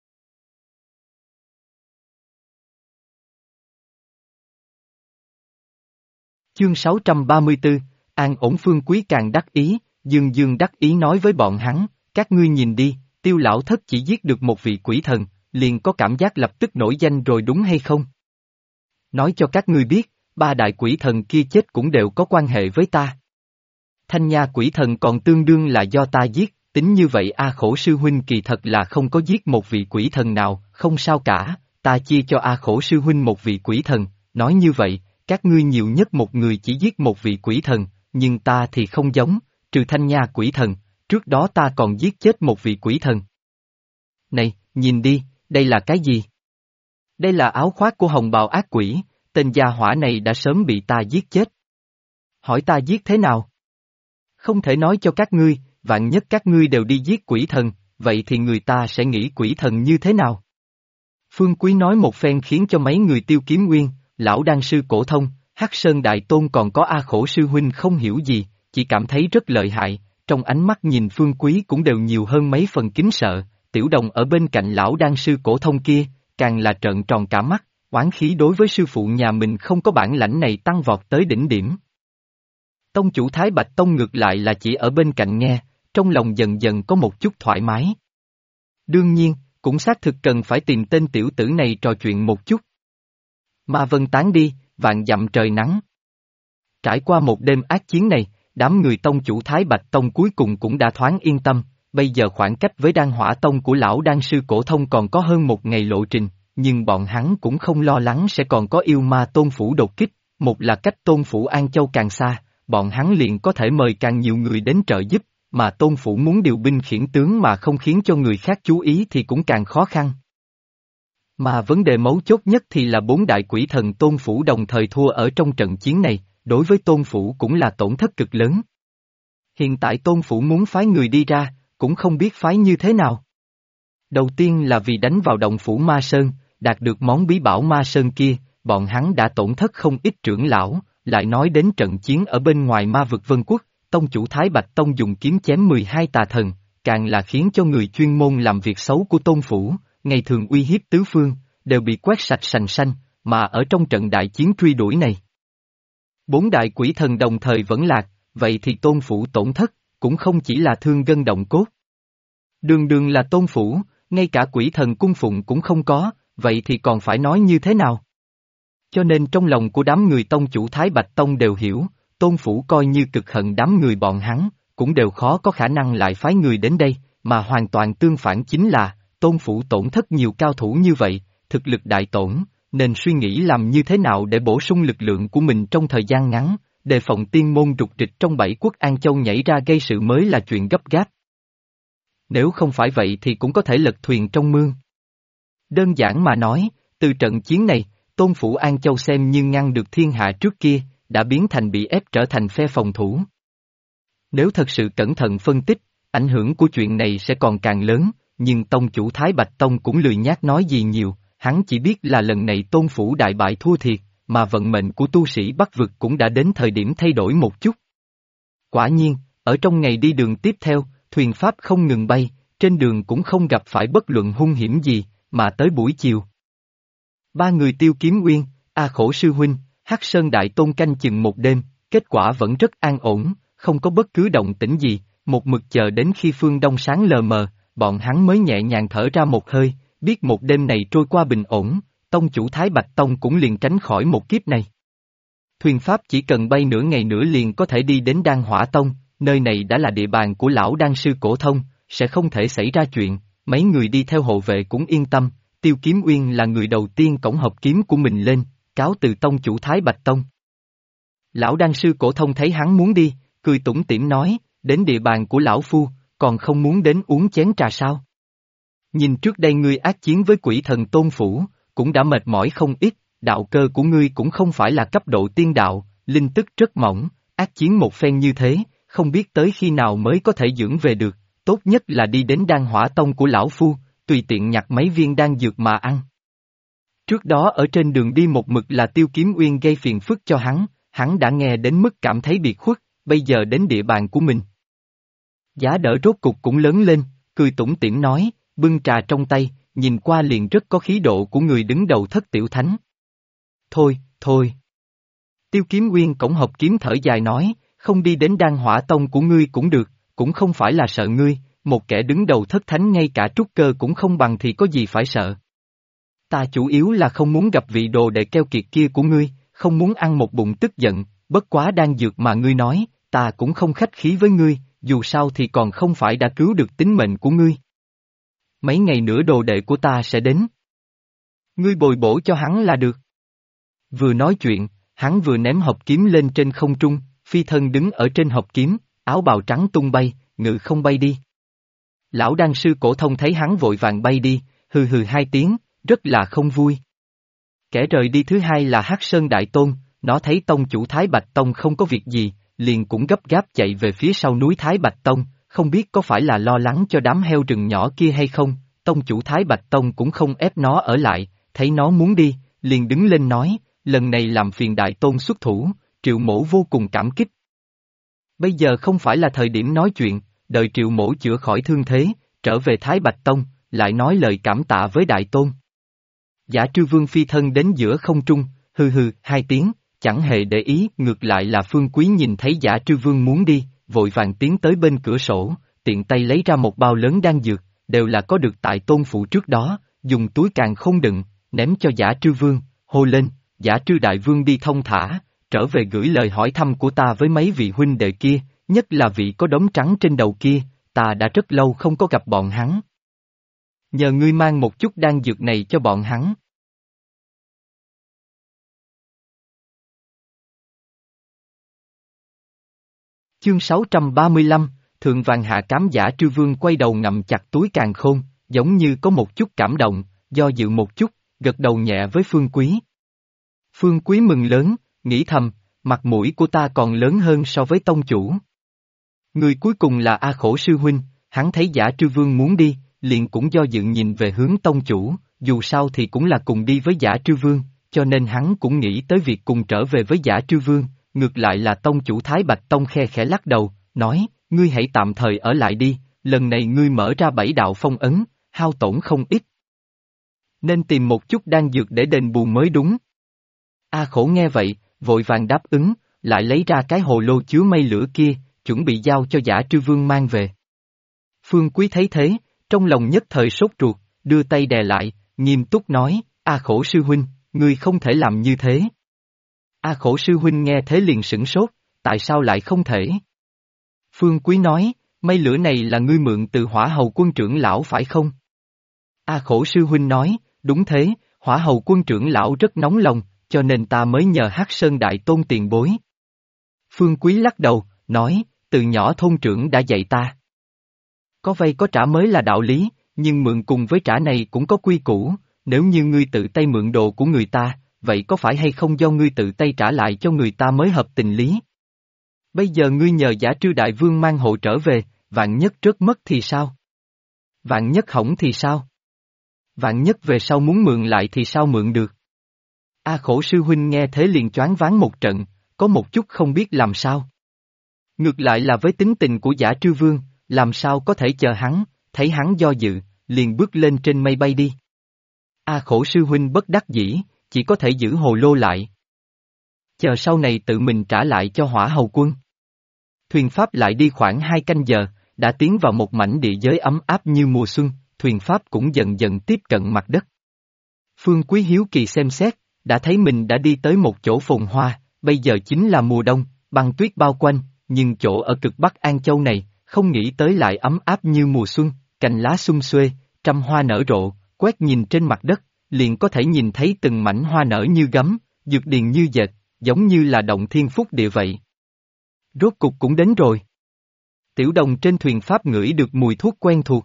Chương 634, an ổn. Phương Quý càng đắc ý, dương dương đắc ý nói với bọn hắn, các ngươi nhìn đi, Tiêu lão thất chỉ giết được một vị quỷ thần, liền có cảm giác lập tức nổi danh rồi đúng hay không? Nói cho các ngươi biết, 3 đại quỷ thần kia chết cũng đều có quan hệ với ta. Thanh Nha quỷ thần còn tương đương là do ta giết, tính như vậy A Khổ sư huynh kỳ thật là không có giết một vị quỷ thần nào, không sao cả, ta chia cho A Khổ sư huynh một vị quỷ thần, nói như vậy, các ngươi nhiều nhất một người chỉ giết một vị quỷ thần, nhưng ta thì không giống, trừ Thanh Nha quỷ thần, trước đó ta còn giết chết một vị quỷ thần. Này, nhìn đi, đây là cái gì? Đây là áo khoác của hồng bào ác quỷ, tên gia hỏa này đã sớm bị ta giết chết. Hỏi ta giết thế nào? Không thể nói cho các ngươi, vạn nhất các ngươi đều đi giết quỷ thần, vậy thì người ta sẽ nghĩ quỷ thần như thế nào? Phương Quý nói một phen khiến cho mấy người Tiêu Kiếm Nguyên, lão đan sư Cổ Thông, Hắc Sơn Đại Tôn còn có A Khổ sư huynh không hiểu gì, chỉ cảm thấy rất lợi hại, trong ánh mắt nhìn Phương Quý cũng đều nhiều hơn mấy phần kính sợ, Tiểu Đồng ở bên cạnh lão đan sư Cổ Thông kia, càng là trợn tròn cả mắt, oán khí đối với sư phụ nhà mình không có bản lãnh này tăng vọt tới đỉnh điểm. Tông chủ Thái Bạch Tông ngược lại là chỉ ở bên cạnh nghe, trong lòng dần dần có một chút thoải mái. Đương nhiên, cũng xác thực cần phải tìm tên tiểu tử này trò chuyện một chút. Ma vân tán đi, vạn dặm trời nắng. Trải qua một đêm ác chiến này, đám người tông chủ Thái Bạch Tông cuối cùng cũng đã thoáng yên tâm, bây giờ khoảng cách với Đan Hỏa Tông của lão đan sư Cổ Thông còn có hơn 1 ngày lộ trình, nhưng bọn hắn cũng không lo lắng sẽ còn có yêu ma tôn phủ đột kích, một là cách tôn phủ An Châu càng xa, bọn hắn liền có thể mời càng nhiều người đến trợ giúp, mà tôn phủ muốn điều binh khiển tướng mà không khiến cho người khác chú ý thì cũng càng khó khăn. Mà vấn đề mấu chốt nhất thì là 4 đại quỷ thần tôn phủ đồng thời thua ở trong trận chiến này, đối với tôn phủ cũng là tổn thất cực lớn. Hiện tại tôn phủ muốn phái người đi ra, cũng không biết phái như thế nào. Đầu tiên là vì đánh vào động phủ Ma Sơn, đạt được món bí bảo Ma Sơn kia, bọn hắn đã tổn thất không ít trưởng lão, lại nói đến trận chiến ở bên ngoài Ma vực Vân Quốc, tông chủ Thái Bạch Tông dùng kiếm chém 12 tà thần, càng là khiến cho người chuyên môn làm việc xấu của tôn phủ, ngày thường uy hiếp tứ phương, đều bị quét sạch sành xanh, mà ở trong trận đại chiến truy đuổi này. 4 đại quỷ thần đồng thời vẫn lạc, vậy thì tôn phủ tổn thất, cũng không chỉ là thương gân động cốt. Đường đường là tôn phủ, ngay cả quỷ thần cung phụng cũng không có, vậy thì còn phải nói như thế nào? Cho nên trong lòng của đám người tông chủ Thái Bạch Tông đều hiểu, tôn phủ coi như cực hận đám người bọn hắn, cũng đều khó có khả năng lại phái người đến đây, mà hoàn toàn tương phản chính là, tôn phủ tổn thất nhiều cao thủ như vậy, thực lực đại tổn, nên suy nghĩ làm như thế nào để bổ sung lực lượng của mình trong thời gian ngắn, đề phòng tiên môn trục trịch trong 7 quốc An Châu nhảy ra gây sự mới là chuyện gấp gáp. Nếu không phải vậy thì cũng có thể lật thuyền trong mương. Đơn giản mà nói, từ trận chiến này, tôn phủ An Châu xem như ngăn được thiên hạ trước kia, đã biến thành bị ép trở thành phe phòng thủ. Nếu thật sự cẩn thận phân tích, ảnh hưởng của chuyện này sẽ còn càng lớn, nhưng tông chủ Thái Bạch Tông cũng lười nhác nói gì nhiều, hắn chỉ biết là lần này tôn phủ đại bại thua thiệt, mà vận mệnh của tu sĩ Bắc vực cũng đã đến thời điểm thay đổi một chút. Quả nhiên, ở trong ngày đi đường tiếp theo, thuyền pháp không ngừng bay, trên đường cũng không gặp phải bất luận hung hiểm gì, mà tới buổi chiều. 3 người Tiêu Kiếm Uyên, A Khổ sư huynh, Hắc Sơn Đại Tôn canh chừng một đêm, kết quả vẫn rất an ổn, không có bất cứ động tĩnh gì, một mực chờ đến khi phương đông sáng lờ mờ, bọn hắn mới nhẹ nhàng thở ra một hơi, biết một đêm này trôi qua bình ổn, tông chủ Thái Bạch Tông cũng liền tránh khỏi một kiếp này. Thuyền pháp chỉ cần bay nửa ngày nữa liền có thể đi đến Đan Hỏa Tông, nơi này đã là địa bàn của lão đan sư cổ thông, sẽ không thể xảy ra chuyện, mấy người đi theo hộ vệ cũng yên tâm, Tiêu Kiếm Uyên là người đầu tiên cõng hộp kiếm của mình lên, cáo từ tông chủ Thái Bạch Tông. Lão đan sư cổ thông thấy hắn muốn đi, cười tủm tỉm nói, đến địa bàn của lão phu, còn không muốn đến uống chén trà sao? Nhìn trước đây ngươi ác chiến với quỷ thần Tôn Phủ, cũng đã mệt mỏi không ít, đạo cơ của ngươi cũng không phải là cấp độ tiên đạo, linh tức rất mỏng, ác chiến một phen như thế, không biết tới khi nào mới có thể dưỡng về được, tốt nhất là đi đến Đan Hỏa Tông của lão phu, tùy tiện nhặt mấy viên đan dược mà ăn. Trước đó ở trên đường đi một mực là Tiêu Kiếm Uyên gây phiền phức cho hắn đã nghe đến mức cảm thấy biệt khuất, bây giờ đến địa bàn của mình. Giá đỡ rốt cục cũng lớn lên, cười tủm tỉm nói, bưng trà trong tay, nhìn qua liền rất có khí độ của người đứng đầu Thất Tiểu Thánh. Thôi, thôi. Tiêu Kiếm Uyên cõng hộp kiếm thở dài nói, không đi đến Đan Hỏa Tông của ngươi cũng được, cũng không phải là sợ ngươi, một kẻ đứng đầu Thất Thánh ngay cả trúc cơ cũng không bằng thì có gì phải sợ. Ta chủ yếu là không muốn gặp vị đồ đệ keo kiệt kia của ngươi, không muốn ăn một bụng tức giận, bất quá đan dược mà ngươi nói, ta cũng không khách khí với ngươi, dù sao thì còn không phải đã cứu được tính mệnh của ngươi. Mấy ngày nữa đồ đệ của ta sẽ đến. Ngươi bồi bổ cho hắn là được. Vừa nói chuyện, hắn vừa ném hộp kiếm lên trên không trung, phi thân đứng ở trên hộp kiếm, áo bào trắng tung bay, ngự không bay đi. Lão đan sư cổ thông thấy hắn vội vàng bay đi, hừ hừ hai tiếng, rất là không vui. Kẻ rời đi thứ hai là Hắc Sơn Đại Tôn, nó thấy tông chủ Thái Bạch Tông không có việc gì, liền cũng gấp gáp chạy về phía sau núi Thái Bạch Tông, không biết có phải là lo lắng cho đám heo rừng nhỏ kia hay không, tông chủ Thái Bạch Tông cũng không ép nó ở lại, thấy nó muốn đi, liền đứng lên nói, lần này làm phiền Đại Tôn xuất thủ, Triệu Mỗ vô cùng cảm kích. Bây giờ không phải là thời điểm nói chuyện, đợi Triệu Mỗ chữa khỏi thương thế, trở về Thái Bạch Tông, lại nói lời cảm tạ với Đại Tôn. Giả Trư Vương phi thân đến giữa không trung, hừ hừ hai tiếng, chẳng hề để ý, ngược lại là Phương Quý nhìn thấy Giả Trư Vương muốn đi, vội vàng tiến tới bên cửa sổ, tiện tay lấy ra một bao lớn đan dược, đều là có được tại Tôn Phụ trước đó, dùng túi càn khôn đựng, ném cho Giả Trư Vương, hô lên, Giả Trư Đại Vương đi thông thả, trở về gửi lời hỏi thăm của ta với mấy vị huynh đệ kia, nhất là vị có đốm trắng trên đầu kia, ta đã rất lâu không có gặp bọn hắn. Nhờ ngươi mang một chút đan dược này cho bọn hắn. Chương 635, Thượng Vàng Hạ Cám. Giả Trư Vương quay đầu ngậm chặt túi càn khôn, giống như có một chút cảm động, do dự một chút, gật đầu nhẹ với Phương Quý. Phương Quý mừng lớn, nghĩ thầm, mặt mũi của ta còn lớn hơn so với tông chủ. Người cuối cùng là A Khổ sư huynh, hắn thấy Giả Trư Vương muốn đi, liền cũng do dự nhìn về hướng tông chủ, dù sao thì cũng là cùng đi với Giả Trư Vương, cho nên hắn cũng nghĩ tới việc cùng trở về với Giả Trư Vương, ngược lại là tông chủ Thái Bạch Tông khe khẽ lắc đầu, nói, ngươi hãy tạm thời ở lại đi, lần này ngươi mở ra 7 đạo phong ấn, hao tổn không ít. Nên tìm một chút đan dược để đền bù mới đúng. A Khổ nghe vậy, vội vàng đáp ứng, lại lấy ra cái hồ lô chứa mây lửa kia, chuẩn bị giao cho Giả Trư Vương mang về. Phương Quý thấy thế, trong lòng nhất thời sốt ruột, đưa tay đè lại, nghiêm túc nói, A Khổ sư huynh, ngươi không thể làm như thế. A Khổ sư huynh nghe thế liền sửng sốt, tại sao lại không thể? Phương Quý nói, mây lửa này là ngươi mượn từ Hỏa Hầu Quân trưởng lão phải không? A Khổ sư huynh nói, đúng thế, Hỏa Hầu Quân trưởng lão rất nóng lòng, cho nên ta mới nhờ Hắc Sơn Đại Tôn tiền bối. Phương Quý lắc đầu, nói, từ nhỏ thôn trưởng đã dạy ta. Có vay có trả mới là đạo lý, nhưng mượn cùng với trả này cũng có quy củ, nếu như ngươi tự tay mượn đồ của người ta, vậy có phải hay không do ngươi tự tay trả lại cho người ta mới hợp tình lý? Bây giờ ngươi nhờ Giả Trư Đại Vương mang hộ trở về, vạn nhất rớt mất thì sao? Vạn nhất hỏng thì sao? Vạn nhất về sau muốn mượn lại thì sao mượn được? A Khổ sư huynh nghe thế liền choáng váng một trận, có một chút không biết làm sao. Ngược lại là với tính tình của Giả Trư Vương, làm sao có thể chờ hắn, thấy hắn do dự, liền bước lên trên mây bay đi. A Khổ sư huynh bất đắc dĩ, chỉ có thể giữ hồ lô lại. Chờ sau này tự mình trả lại cho Hỏa Hầu quân. Thuyền Pháp lại đi khoảng 2 canh giờ, đã tiến vào một mảnh địa giới ấm áp như mùa xuân, thuyền Pháp cũng dần dần tiếp cận mặt đất. Phương Quý hiếu kỳ xem xét, đã thấy mình đã đi tới một chỗ phồn hoa, bây giờ chính là mùa đông, băng tuyết bao quanh, nhưng chỗ ở cực Bắc An Châu này, không nghĩ tới lại ấm áp như mùa xuân, cành lá sum xuê, trăm hoa nở rộ, quét nhìn trên mặt đất, liền có thể nhìn thấy từng mảnh hoa nở như gấm, dược điền như dệt, giống như là động thiên phúc địa vậy. Rốt cục cũng đến rồi. Tiểu Đồng trên thuyền Pháp ngửi được mùi thuốc quen thuộc.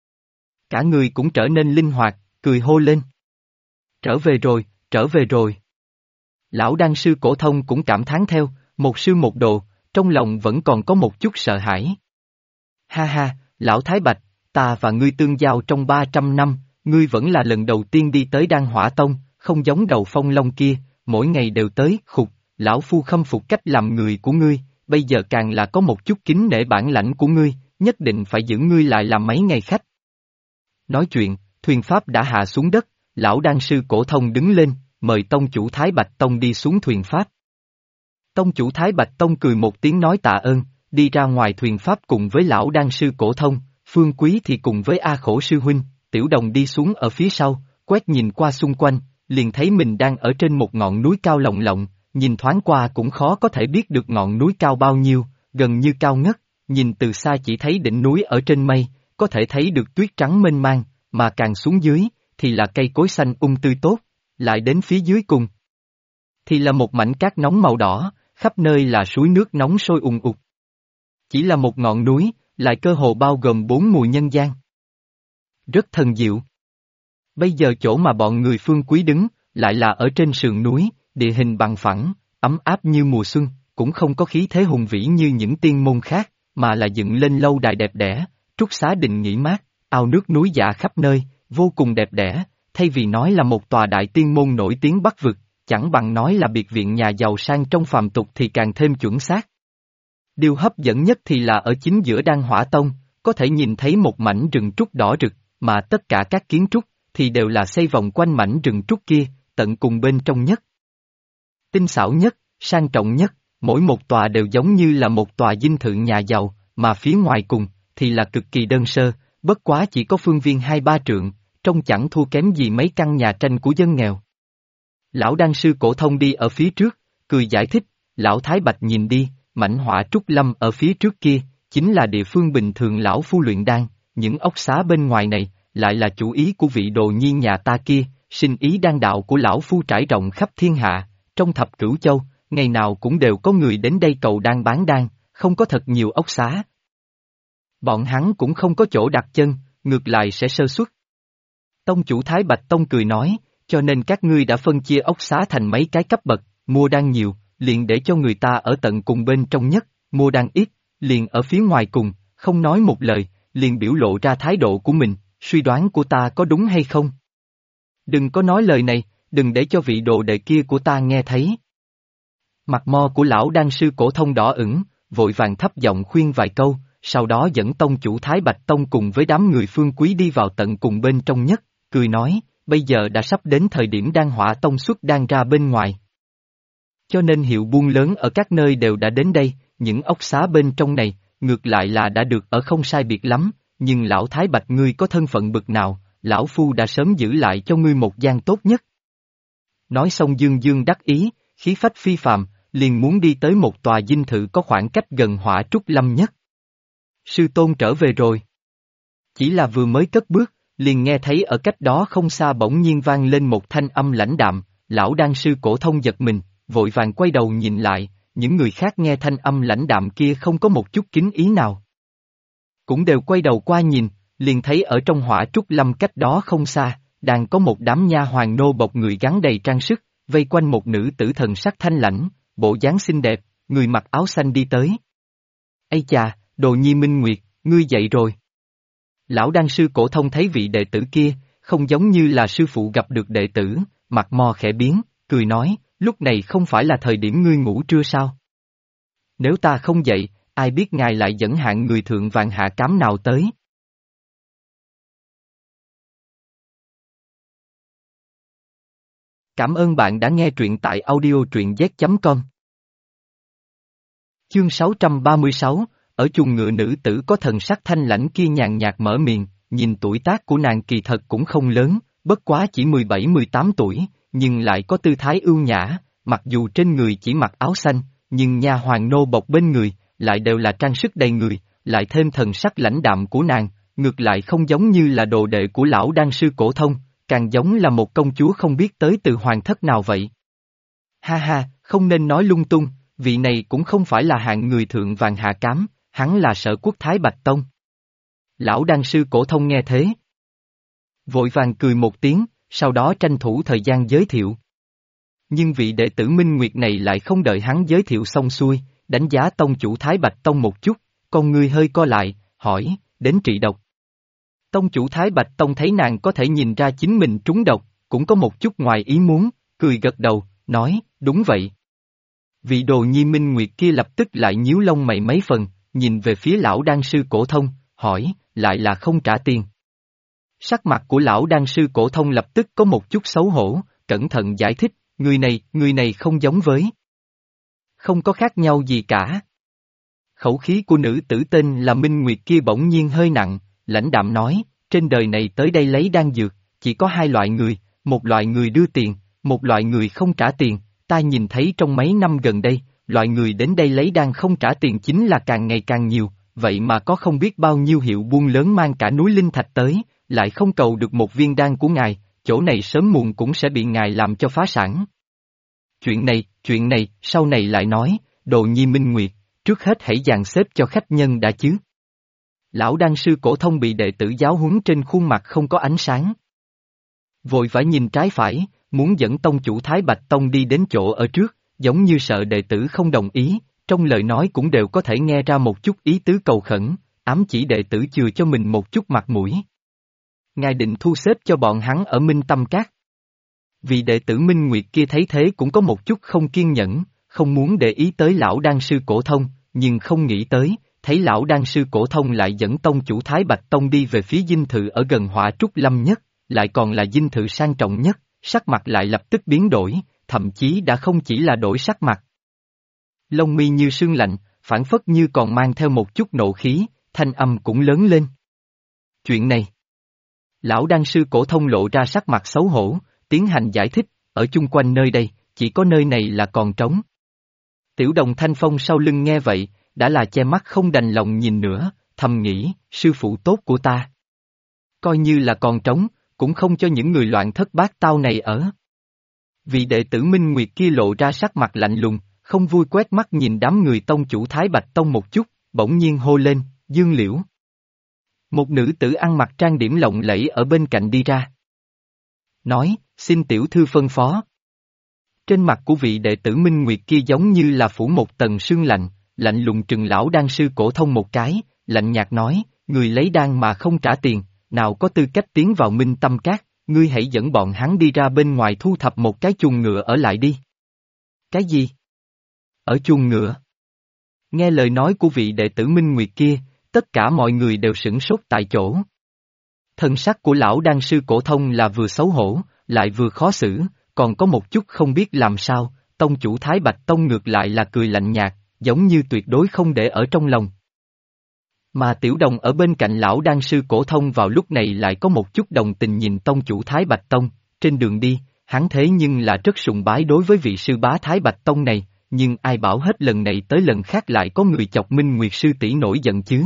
Cả người cũng trở nên linh hoạt, cười hô lên. Trở về rồi, trở về rồi. Lão đan sư Cổ Thông cũng cảm thán theo, một sư một đồ, trong lòng vẫn còn có một chút sợ hãi. Ha ha, lão Thái Bạch, ta và ngươi tương giao trong 300 năm, ngươi vẫn là lần đầu tiên đi tới Đan Hỏa Tông, không giống đầu phong long kia, mỗi ngày đều tới, khục, lão phu khâm phục cách làm người của ngươi, bây giờ càng là có một chút kính nể bản lãnh của ngươi, nhất định phải giữ ngươi lại làm mấy ngày khách. Nói chuyện, thuyền Pháp đã hạ xuống đất, lão đan sư Cổ Thông đứng lên, mời tông chủ Thái Bạch Tông đi xuống thuyền Pháp. Tông chủ Thái Bạch Tông cười một tiếng nói tạ ơn, đi ra ngoài thuyền Pháp cùng với lão đan sư Cổ Thông, Phương Quý thì cùng với A Khổ sư huynh, Tiểu Đồng đi xuống ở phía sau, quét nhìn qua xung quanh, liền thấy mình đang ở trên một ngọn núi cao lộng lộng, nhìn thoáng qua cũng khó có thể biết được ngọn núi cao bao nhiêu, gần như cao ngất, nhìn từ xa chỉ thấy đỉnh núi ở trên mây, có thể thấy được tuyết trắng mênh mang, mà càng xuống dưới, thì là cây cối xanh tươi tốt, lại đến phía dưới cùng. Thì là một mảnh cát nóng màu đỏ, khắp nơi là suối nước nóng sôi ùn ụt. Chỉ là một ngọn núi, lại cơ hồ bao gồm 4 mùi nhân gian. Rất thần diệu. Bây giờ chỗ mà bọn người Phương Quý đứng, lại là ở trên sườn núi, địa hình bằng phẳng, ấm áp như mùa xuân, cũng không có khí thế hùng vĩ như những tiên môn khác, mà là dựng lên lâu đài đẹp đẽ, trúc xá đình nghỉ mát, ao nước núi dạ khắp nơi, vô cùng đẹp đẽ, thay vì nói là một tòa đại tiên môn nổi tiếng Bắc vực, chẳng bằng nói là biệt viện nhà giàu sang trong phàm tục thì càng thêm chuẩn xác. Điều hấp dẫn nhất thì là ở chính giữa Đan Hỏa Tông, có thể nhìn thấy một mảnh rừng trúc đỏ rực, mà tất cả các kiến trúc, thì đều là xây vòng quanh mảnh rừng trúc kia, tận cùng bên trong nhất. Tinh xảo nhất, sang trọng nhất, mỗi một tòa đều giống như là một tòa dinh thự nhà giàu, mà phía ngoài cùng, thì là cực kỳ đơn sơ, bất quá chỉ có phương viên 2-3 trượng, trông chẳng thua kém gì mấy căn nhà tranh của dân nghèo. Lão đan sư Cổ Thông đi ở phía trước, cười giải thích, lão Thái Bạch nhìn đi, mảnh hỏa trúc lâm ở phía trước kia, chính là địa phương bình thường lão phu luyện đan, những ốc xá bên ngoài này, lại là chủ ý của vị đồ nhi nhà ta kia, sinh ý đan đạo của lão phu trải rộng khắp thiên hạ, trong thập cửu châu, ngày nào cũng đều có người đến đây cầu đan bán đan, không có thật nhiều ốc xá. Bọn hắn cũng không có chỗ đặt chân, ngược lại sẽ sơ suất. Tông chủ Thái Bạch Tông cười nói, cho nên các ngươi đã phân chia ốc xá thành mấy cái cấp bậc, mua đan nhiều, liền để cho người ta ở tận cùng bên trong nhất, mua đan ít, liền ở phía ngoài cùng, không nói một lời, liền biểu lộ ra thái độ của mình, suy đoán của ta có đúng hay không? Đừng có nói lời này, đừng để cho vị đồ đệ kia của ta nghe thấy. Mặt mo của lão đan sư Cổ Thông đỏ ửng, vội vàng thấp giọng khuyên vài câu, sau đó dẫn tông chủ Thái Bạch Tông cùng với đám người Phương Quý đi vào tận cùng bên trong nhất, cười nói, bây giờ đã sắp đến thời điểm Đan Hỏa Tông xuất đan ra bên ngoài. Cho nên hiệu buôn lớn ở các nơi đều đã đến đây, những ốc xá bên trong này, ngược lại là đã được ở không sai biệt lắm, nhưng lão Thái Bạch ngươi có thân phận bực nào, lão phu đã sớm giữ lại cho ngươi một gian tốt nhất. Nói xong dương dương đắc ý, khí phách phi phàm, liền muốn đi tới một tòa dinh thự có khoảng cách gần hỏa trúc lâm nhất. Sư tôn trở về rồi. Chỉ là vừa mới cất bước, liền nghe thấy ở cách đó không xa bỗng nhiên vang lên một thanh âm lãnh đạm, lão đan sư Cổ Thông giật mình, vội vàng quay đầu nhìn lại, những người khác nghe thanh âm lãnh đạm kia không có một chút kính ý nào. Cũng đều quay đầu qua nhìn, liền thấy ở trong hỏa trúc lâm cách đó không xa, đang có một đám nha hoàn nô bộc người gắn đầy trang sức, vây quanh một nữ tử thần sắc thanh lãnh, bộ dáng xinh đẹp, người mặc áo xanh đi tới. Ây chà, Đồ Nhi Minh Nguyệt, ngươi dậy rồi. Lão đan sư Cổ Thông thấy vị đệ tử kia, không giống như là sư phụ gặp được đệ tử, mặt mo khẽ biến, cười nói, lúc này không phải là thời điểm ngươi ngủ trưa sao? Nếu ta không dậy, ai biết ngài lại dẫn hạng người thượng vạn hạ cám nào tới? Cảm ơn bạn đã nghe truyện tại audio truyện z.com. Chương 636, ở chuồng ngựa nữ tử có thần sắc thanh lãnh kia nhàn nhạt mở miệng, nhìn tuổi tác của nàng kỳ thật cũng không lớn, bất quá chỉ 17-18 tuổi, nhưng lại có tư thái ưu nhã, mặc dù trên người chỉ mặc áo xanh, nhưng nha hoàn nô bộc bên người, lại đều là trang sức đầy người, lại thêm thần sắc lãnh đạm của nàng, ngược lại không giống như là đồ đệ của lão đan sư Cổ Thông, càng giống là một công chúa không biết tới từ hoàng thất nào vậy. Ha ha, không nên nói lung tung, vị này cũng không phải là hạng người thượng vàng hạ cám, hắn là Sở Quốc Thái Bạch Tông. Lão đan sư Cổ Thông nghe thế, vội vàng cười một tiếng, sau đó tranh thủ thời gian giới thiệu. Nhưng vị đệ tử Minh Nguyệt này lại không đợi hắn giới thiệu xong xuôi, đánh giá tông chủ Thái Bạch Tông một chút, con ngươi hơi co lại, hỏi, đến trị độc. Tông chủ Thái Bạch Tông thấy nàng có thể nhìn ra chính mình trúng độc, cũng có một chút ngoài ý muốn, cười gật đầu, nói, đúng vậy. Vị đồ nhi Minh Nguyệt kia lập tức lại nhíu lông mày mấy phần, nhìn về phía lão đan sư Cổ Thông, hỏi, lại là không trả tiền. Sắc mặt của lão đan sư Cổ Thông lập tức có một chút xấu hổ, cẩn thận giải thích, người này không giống với. Không có khác nhau gì cả. Khẩu khí của nữ tử tên là Minh Nguyệt kia bỗng nhiên hơi nặng, lãnh đạm nói, trên đời này tới đây lấy đan dược, chỉ có hai loại người, một loại người đưa tiền, một loại người không trả tiền, ta nhìn thấy trong mấy năm gần đây, loại người đến đây lấy đan không trả tiền chính là càng ngày càng nhiều, vậy mà có không biết bao nhiêu hiệu buôn lớn mang cả núi linh thạch tới, lại không cầu được một viên đan của ngài, chỗ này sớm muộn cũng sẽ bị ngài làm cho phá sản. Chuyện này, sau này lại nói, đồ nhi Minh Nguyệt, trước hết hãy dàn xếp cho khách nhân đã chứ. Lão đan sư Cổ Thông bị đệ tử giáo huấn trên khuôn mặt không có ánh sáng. Vội vã nhìn trái phải, muốn dẫn tông chủ Thái Bạch Tông đi đến chỗ ở trước, giống như sợ đệ tử không đồng ý, trong lời nói cũng đều có thể nghe ra một chút ý tứ cầu khẩn, ám chỉ đệ tử chừa cho mình một chút mặt mũi. Ngài định thu xếp cho bọn hắn ở Minh Tâm Các. Vì đệ tử Minh Nguyệt kia thấy thế cũng có một chút không kiên nhẫn, không muốn để ý tới lão đan sư Cổ Thông, nhưng không nghĩ tới, thấy lão đan sư Cổ Thông lại dẫn tông chủ Thái Bạch Tông đi về phía dinh thự ở gần Hỏa Trúc Lâm nhất, lại còn là dinh thự sang trọng nhất, sắc mặt lại lập tức biến đổi, thậm chí đã không chỉ là đổi sắc mặt. Lông mi như sương lạnh, phảng phất như còn mang theo một chút nộ khí, thanh âm cũng lớn lên. Chuyện này. Lão đan sư Cổ Thông lộ ra sắc mặt xấu hổ, tiến hành giải thích, ở chung quanh nơi đây, chỉ có nơi này là còn trống. Tiểu đồng Thanh Phong sau lưng nghe vậy, đã là che mắt không đành lòng nhìn nữa, thầm nghĩ, sư phụ tốt của ta. Coi như là còn trống, cũng không cho những người loạn thất bát tao này ở. Vị đệ tử Minh Nguyệt kia lộ ra sắc mặt lạnh lùng, không vui quét mắt nhìn đám người tông chủ Thái Bạch Tông một chút, bỗng nhiên hô lên, Dương Liễu. Một nữ tử ăn mặc trang điểm lộng lẫy ở bên cạnh đi ra. Nói, xin tiểu thư phân phó. Trên mặt của vị đệ tử Minh Nguyệt kia giống như là phủ một tầng sương lạnh, lạnh lùng trừng lão đan sư Cổ Thông một cái, lạnh nhạt nói, người lấy đan mà không trả tiền, nào có tư cách tiến vào Minh Tâm Các, ngươi hãy dẫn bọn hắn đi ra bên ngoài thu thập một cái chuồng ngựa ở lại đi. Cái gì? Ở chuồng ngựa? Nghe lời nói của vị đệ tử Minh Nguyệt kia, tất cả mọi người đều sửng sốt tại chỗ. Thân sắc của lão đan sư Cổ Thông là vừa xấu hổ, lại vừa khó xử, còn có một chút không biết làm sao, tông chủ Thái Bạch Tông ngược lại là cười lạnh nhạt, giống như tuyệt đối không để ở trong lòng. Mà tiểu đồng ở bên cạnh lão đan sư Cổ Thông vào lúc này lại có một chút đồng tình nhìn tông chủ Thái Bạch Tông, trên đường đi, hắn thế nhưng là rất sùng bái đối với vị sư bá Thái Bạch Tông này, nhưng ai bảo hết lần này tới lần khác lại có người chọc Minh Nguyệt sư tỷ nổi giận chứ.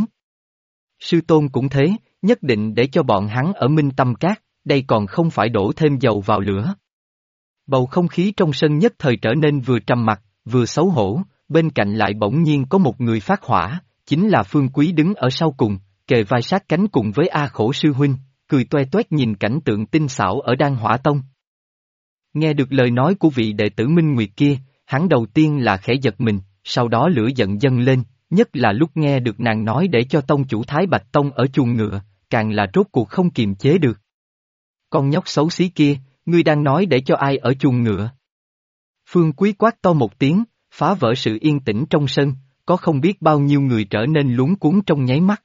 Sư tôn cũng thế, nhất định để cho bọn hắn ở Minh Tâm Các, đây còn không phải đổ thêm dầu vào lửa. Bầu không khí trong sân nhất thời trở nên vừa trầm mặc, vừa xấu hổ, bên cạnh lại bỗng nhiên có một người phát hỏa, chính là Phương Quý đứng ở sau cùng, kề vai sát cánh cùng với A Khổ sư huynh, cười toe toét nhìn cảnh tượng tinh xảo ở Đan Hỏa Tông. Nghe được lời nói của vị đệ tử Minh Nguyệt kia, hắn đầu tiên là khẽ giật mình, sau đó lửa giận dâng lên, nhất là lúc nghe được nàng nói để cho tông chủ Thái Bạch Tông ở chuồng ngựa, càng là rốt cuộc không kiềm chế được. Con nhóc xấu xí kia, ngươi đang nói để cho ai ở chuồng ngựa? Phương Quý quát to một tiếng, phá vỡ sự yên tĩnh trong sân, có không biết bao nhiêu người trở nên luống cuống trong nháy mắt.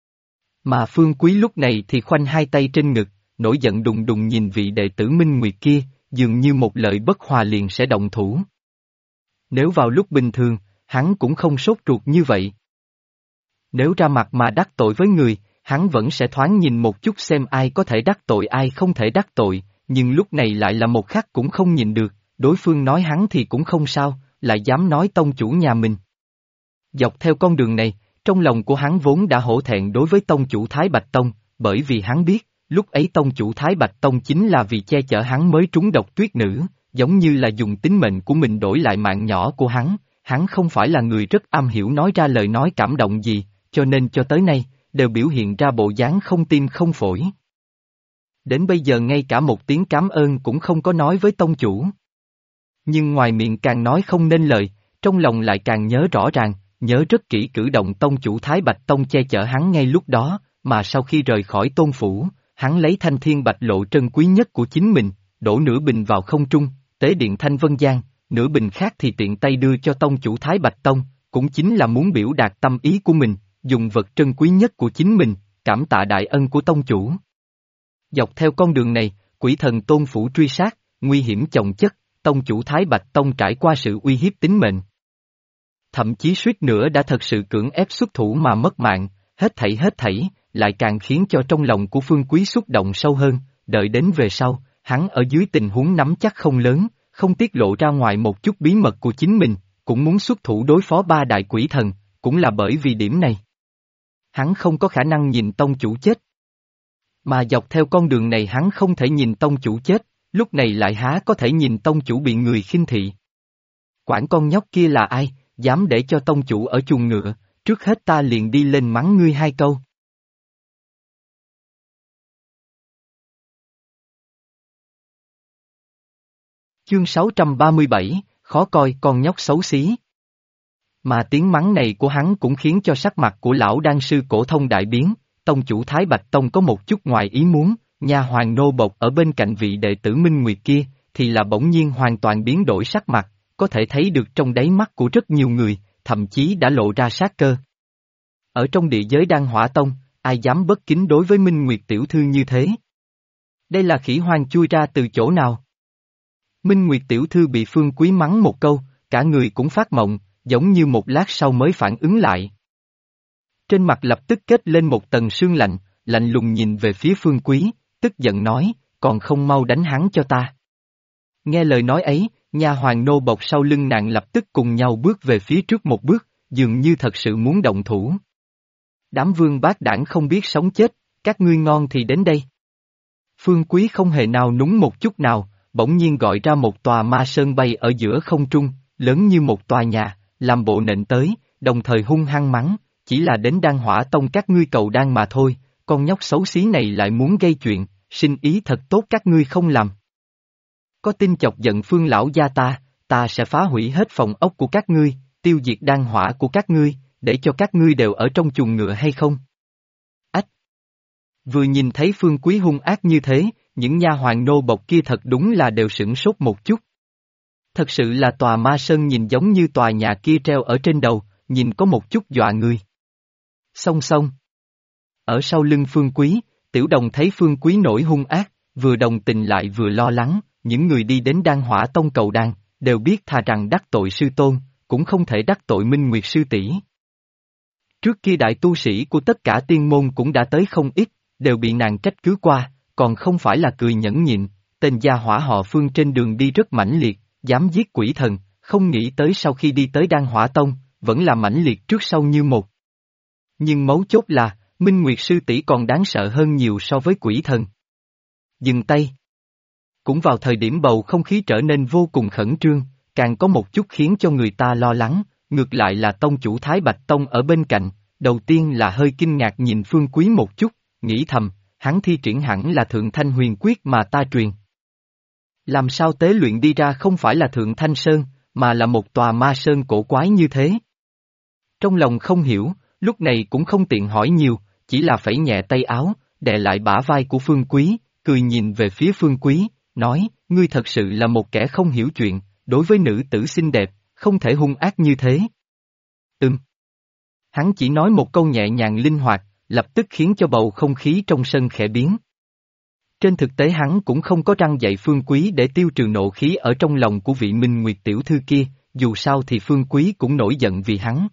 Mà Phương Quý lúc này thì khoanh hai tay trên ngực, nổi giận đùng đùng nhìn vị đệ tử Minh Nguyệt kia, dường như một lợi bất hòa liền sẽ động thủ. Nếu vào lúc bình thường, hắn cũng không sốt ruột như vậy. Nếu ra mặt mà đắc tội với người, hắn vẫn sẽ thoáng nhìn một chút xem ai có thể đắc tội ai không thể đắc tội, nhưng lúc này lại là một khắc cũng không nhìn được, đối phương nói hắn thì cũng không sao, lại dám nói tông chủ nhà mình. Dọc theo con đường này, trong lòng của hắn vốn đã hổ thẹn đối với tông chủ Thái Bạch Tông, bởi vì hắn biết, lúc ấy tông chủ Thái Bạch Tông chính là vì che chở hắn mới trúng độc tuyết nữ, giống như là dùng tính mệnh của mình đổi lại mạng nhỏ của hắn không phải là người rất am hiểu nói ra lời nói cảm động gì, cho nên cho tới nay, đều biểu hiện ra bộ dáng không tim không phổi. Đến bây giờ ngay cả một tiếng cảm ơn cũng không có nói với tông chủ. Nhưng ngoài miệng càng nói không nên lời, trong lòng lại càng nhớ rõ ràng, nhớ rất kỹ cử động tông chủ Thái Bạch Tông che chở hắn ngay lúc đó, mà sau khi rời khỏi tôn phủ, hắn lấy thanh thiên bạch lộ trân quý nhất của chính mình, đổ nửa bình vào không trung, tế điện thanh vân giang, nửa bình khác thì tiện tay đưa cho tông chủ Thái Bạch Tông, cũng chính là muốn biểu đạt tâm ý của mình, dùng vật trân quý nhất của chính mình, cảm tạ đại ân của tông chủ. Dọc theo con đường này, quỷ thần tôn phủ truy sát, nguy hiểm chồng chất, tông chủ Thái Bạch Tông trải qua sự uy hiếp tính mệnh. Thậm chí suýt nữa đã thật sự cưỡng ép xuất thủ mà mất mạng, hết thảy, lại càng khiến cho trong lòng của Phương Quý xúc động sâu hơn, đợi đến về sau, hắn ở dưới tình huống nắm chắc không lớn, không tiết lộ ra ngoài một chút bí mật của chính mình, cũng muốn xuất thủ đối phó ba đại quỷ thần, cũng là bởi vì điểm này. Hắn không có khả năng nhìn tông chủ chết. Mà dọc theo con đường này hắn không thể nhìn tông chủ chết, lúc này lại há có thể nhìn tông chủ bị người khinh thị. Quản con nhóc kia là ai, dám để cho tông chủ ở chuồng ngựa, trước hết ta liền đi lên mắng ngươi hai câu. Chương 637, khó coi con nhóc xấu xí. Mà tiếng mắng này của hắn cũng khiến cho sắc mặt của lão đan sư cổ thông đại biến, tông chủ Thái Bạch Tông có một chút ngoài ý muốn, nha hoàng nô bộc ở bên cạnh vị đệ tử Minh Nguyệt kia, thì là bỗng nhiên hoàn toàn biến đổi sắc mặt, có thể thấy được trong đáy mắt của rất nhiều người, thậm chí đã lộ ra sát cơ. Ở trong địa giới Đan Hỏa Tông, ai dám bất kính đối với Minh Nguyệt tiểu thư như thế? Đây là khỉ hoang chui ra từ chỗ nào? Minh Nguyệt tiểu thư bị Phương Quý mắng một câu, cả người cũng phát mộng, giống như một lát sau mới phản ứng lại. Trên mặt lập tức kết lên một tầng sương lạnh, lạnh lùng nhìn về phía Phương Quý, tức giận nói, còn không mau đánh hắn cho ta. Nghe lời nói ấy, nha hoàng nô bộc sau lưng nàng lập tức cùng nhau bước về phía trước một bước, dường như thật sự muốn động thủ. Đám vương bát đảng không biết sống chết, các ngươi ngon thì đến đây. Phương Quý không hề nào núng một chút nào, bỗng nhiên gọi ra một tòa ma sơn bay ở giữa không trung, lớn như một tòa nhà, làm bộ nện tới, đồng thời hung hăng mắng, chỉ là đến Đan Hỏa Tông các ngươi cầu đan mà thôi, con nhóc xấu xí này lại muốn gây chuyện, sinh ý thật tốt các ngươi không làm. Có tin chọc giận Phương lão gia ta sẽ phá hủy hết phòng ốc của các ngươi, tiêu diệt đan hỏa của các ngươi, để cho các ngươi đều ở trong chuồng ngựa hay không? Ách! Vừa nhìn thấy Phương Quý hung ác như thế, những nha hoàng nô bộc kia thật đúng là đều sửng sốt một chút. Thật sự là tòa ma sơn nhìn giống như tòa nhà kia treo ở trên đầu, nhìn có một chút dọa người. Song song. Ở sau lưng Phương Quý, Tiểu Đồng thấy Phương Quý nổi hung ác, vừa đồng tình lại vừa lo lắng, những người đi đến Đan Hỏa Tông cầu đan, đều biết thà rằng đắc tội sư tôn, cũng không thể đắc tội Minh Nguyệt sư tỷ. Trước kia đại tu sĩ của tất cả tiên môn cũng đã tới không ít, đều bị nàng trách cứ qua, còn không phải là cười nhẫn nhịn, tên gia hỏa họ Phương trên đường đi rất mãnh liệt, dám giết quỷ thần, không nghĩ tới sau khi đi tới Đan Hỏa Tông, vẫn là mãnh liệt trước sau như một. Nhưng mấu chốt là, Minh Nguyệt sư tỷ còn đáng sợ hơn nhiều so với quỷ thần. Dừng tay. Cũng vào thời điểm bầu không khí trở nên vô cùng khẩn trương, càng có một chút khiến cho người ta lo lắng, ngược lại là tông chủ Thái Bạch Tông ở bên cạnh, đầu tiên là hơi kinh ngạc nhìn Phương Quý một chút, nghĩ thầm, hắn thi triển hẳn là Thượng Thanh Huyền Quyết mà ta truyền. Làm sao tế luyện đi ra không phải là Thượng Thanh Sơn, mà là một tòa ma sơn cổ quái như thế? Trong lòng không hiểu, lúc này cũng không tiện hỏi nhiều, chỉ là phẩy nhẹ tay áo, đè lại bả vai của Phương Quý, cười nhìn về phía Phương Quý, nói, ngươi thật sự là một kẻ không hiểu chuyện, đối với nữ tử xinh đẹp, không thể hung ác như thế. Hắn chỉ nói một câu nhẹ nhàng linh hoạt, lập tức khiến cho bầu không khí trong sân khẽ biến. Trên thực tế hắn cũng không có răn dạy Phương Quý để tiêu trừ nộ khí ở trong lòng của vị Minh Nguyệt tiểu thư kia, dù sao thì Phương Quý cũng nổi giận vì hắn.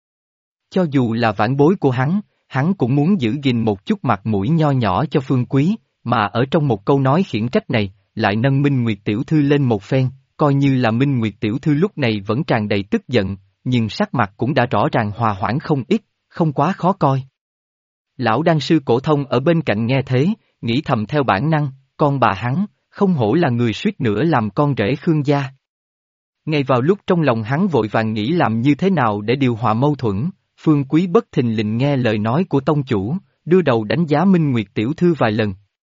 Cho dù là vãn bối của hắn cũng muốn giữ gìn một chút mặt mũi nho nhỏ cho Phương Quý, mà ở trong một câu nói khiển trách này, lại nâng Minh Nguyệt tiểu thư lên một phen, coi như là Minh Nguyệt tiểu thư lúc này vẫn tràn đầy tức giận, nhưng sắc mặt cũng đã rõ ràng hòa hoãn không ít, không quá khó coi. Lão đan sư Cổ Thông ở bên cạnh nghe thế, nghĩ thầm theo bản năng, con bà hắn, không hổ là người suýt nữa làm con rể Khương gia. Ngay vào lúc trong lòng hắn vội vàng nghĩ làm như thế nào để điều hòa mâu thuẫn, Phương Quý bất thình lình nghe lời nói của tông chủ, đưa đầu đánh giá Minh Nguyệt tiểu thư vài lần.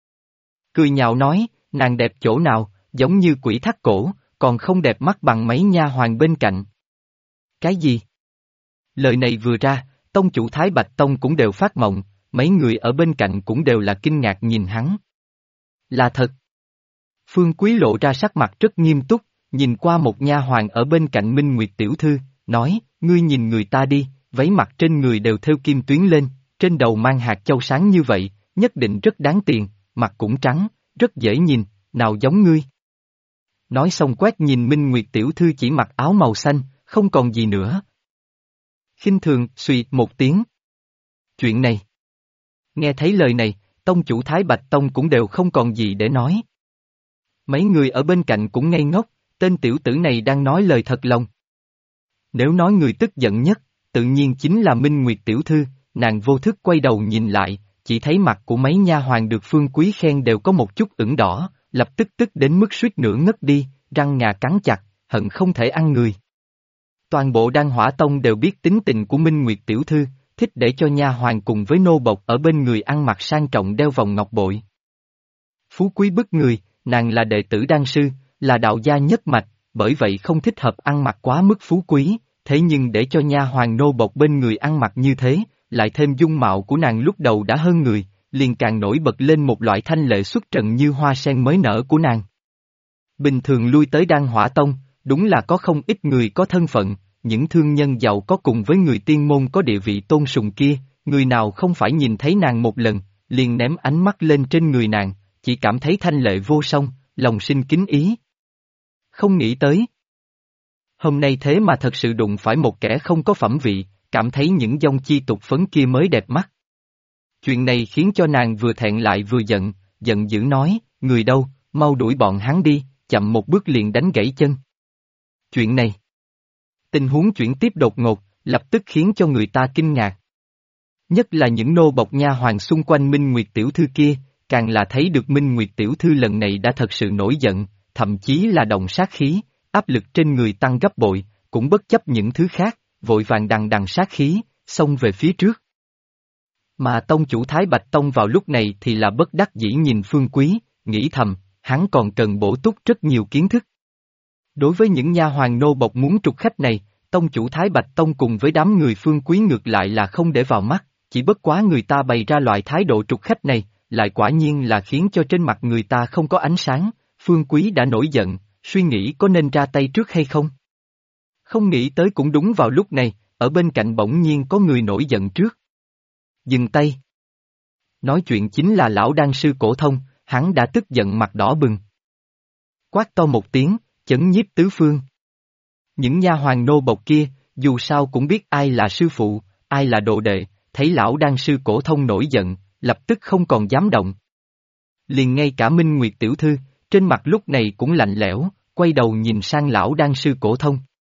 Cười nhạo nói, nàng đẹp chỗ nào, giống như quỷ thắt cổ, còn không đẹp mắt bằng mấy nha hoàn bên cạnh. Cái gì? Lời này vừa ra, tông chủ Thái Bạch Tông cũng đều phát mộng, mấy người ở bên cạnh cũng đều là kinh ngạc nhìn hắn. Là thật. Phương Quý lộ ra sắc mặt rất nghiêm túc, nhìn qua một nha hoàn ở bên cạnh Minh Nguyệt tiểu thư, nói, ngươi nhìn người ta đi, váy mặt trên người đều thêu kim tuyến lên, trên đầu mang hạt châu sáng như vậy, nhất định rất đáng tiền, mặt cũng trắng, rất dễ nhìn, nào giống ngươi. Nói xong quét nhìn Minh Nguyệt tiểu thư chỉ mặc áo màu xanh, không còn gì nữa. Khinh thường, suy một tiếng. Chuyện này. Nghe thấy lời này, tông chủ Thái Bạch Tông cũng đều không còn gì để nói. Mấy người ở bên cạnh cũng ngây ngốc, tên tiểu tử này đang nói lời thật lòng. Nếu nói người tức giận nhất, tự nhiên chính là Minh Nguyệt tiểu thư, nàng vô thức quay đầu nhìn lại, chỉ thấy mặt của mấy nha hoàn được Phương Quý khen đều có một chút ửng đỏ, lập tức tức đến mức suýt nữa ngất đi, răng ngà cắn chặt, hận không thể ăn người. Toàn bộ Đan Hỏa Tông đều biết tính tình của Minh Nguyệt tiểu thư, thích để cho nha hoàn cùng với nô bộc ở bên người ăn mặc sang trọng đeo vòng ngọc bội. Phú quý bức người, nàng là đệ tử đan sư, là đạo gia nhất mạch, bởi vậy không thích hợp ăn mặc quá mức phú quý, thế nhưng để cho nha hoàn nô bộc bên người ăn mặc như thế, lại thêm dung mạo của nàng lúc đầu đã hơn người, liền càng nổi bật lên một loại thanh lệ xuất trần như hoa sen mới nở của nàng. Bình thường lui tới Đan Hỏa Tông, đúng là có không ít người có thân phận, những thương nhân giàu có cùng với người tiên môn có địa vị tôn sùng kia, người nào không phải nhìn thấy nàng một lần, liền ném ánh mắt lên trên người nàng, chỉ cảm thấy thanh lệ vô song, lòng sinh kính ý. Không nghĩ tới. Hôm nay thế mà thật sự đụng phải một kẻ không có phẩm vị, cảm thấy những dông chi tục phấn kia mới đẹp mắt. Chuyện này khiến cho nàng vừa thẹn lại vừa giận, giận dữ nói, người đâu, mau đuổi bọn hắn đi, chậm một bước liền đánh gãy chân. Chuyện này. Tình huống chuyển tiếp đột ngột, lập tức khiến cho người ta kinh ngạc. Nhất là những nô bộc nha hoàn xung quanh Minh Nguyệt tiểu thư kia, càng là thấy được Minh Nguyệt tiểu thư lần này đã thật sự nổi giận, thậm chí là động sát khí, áp lực trên người tăng gấp bội, cũng bất chấp những thứ khác, vội vàng đằng sát khí, xông về phía trước. Mà tông chủ Thái Bạch Tông vào lúc này thì là bất đắc dĩ nhìn Phương Quý, nghĩ thầm, hắn còn cần bổ túc rất nhiều kiến thức. Đối với những nha hoàn nô bộc muốn trục khách này, tông chủ Thái Bạch Tông cùng với đám người Phương Quý ngược lại là không để vào mắt, chỉ bất quá người ta bày ra loại thái độ trục khách này, lại quả nhiên là khiến cho trên mặt người ta không có ánh sáng, Phương Quý đã nổi giận, suy nghĩ có nên ra tay trước hay không. Không nghĩ tới cũng đúng vào lúc này, ở bên cạnh bỗng nhiên có người nổi giận trước. Dừng tay. Nói chuyện chính là lão đan sư Cổ Thông, hắn đã tức giận mặt đỏ bừng. Quát to một tiếng, chấn nhiếp tứ phương. Những nha hoàn nô bộc kia, dù sao cũng biết ai là sư phụ, ai là đồ đệ, thấy lão đan sư Cổ Thông nổi giận, lập tức không còn dám động. Liền ngay cả Minh Nguyệt tiểu thư, trên mặt lúc này cũng lạnh lẽo, quay đầu nhìn sang lão đan sư Cổ Thông.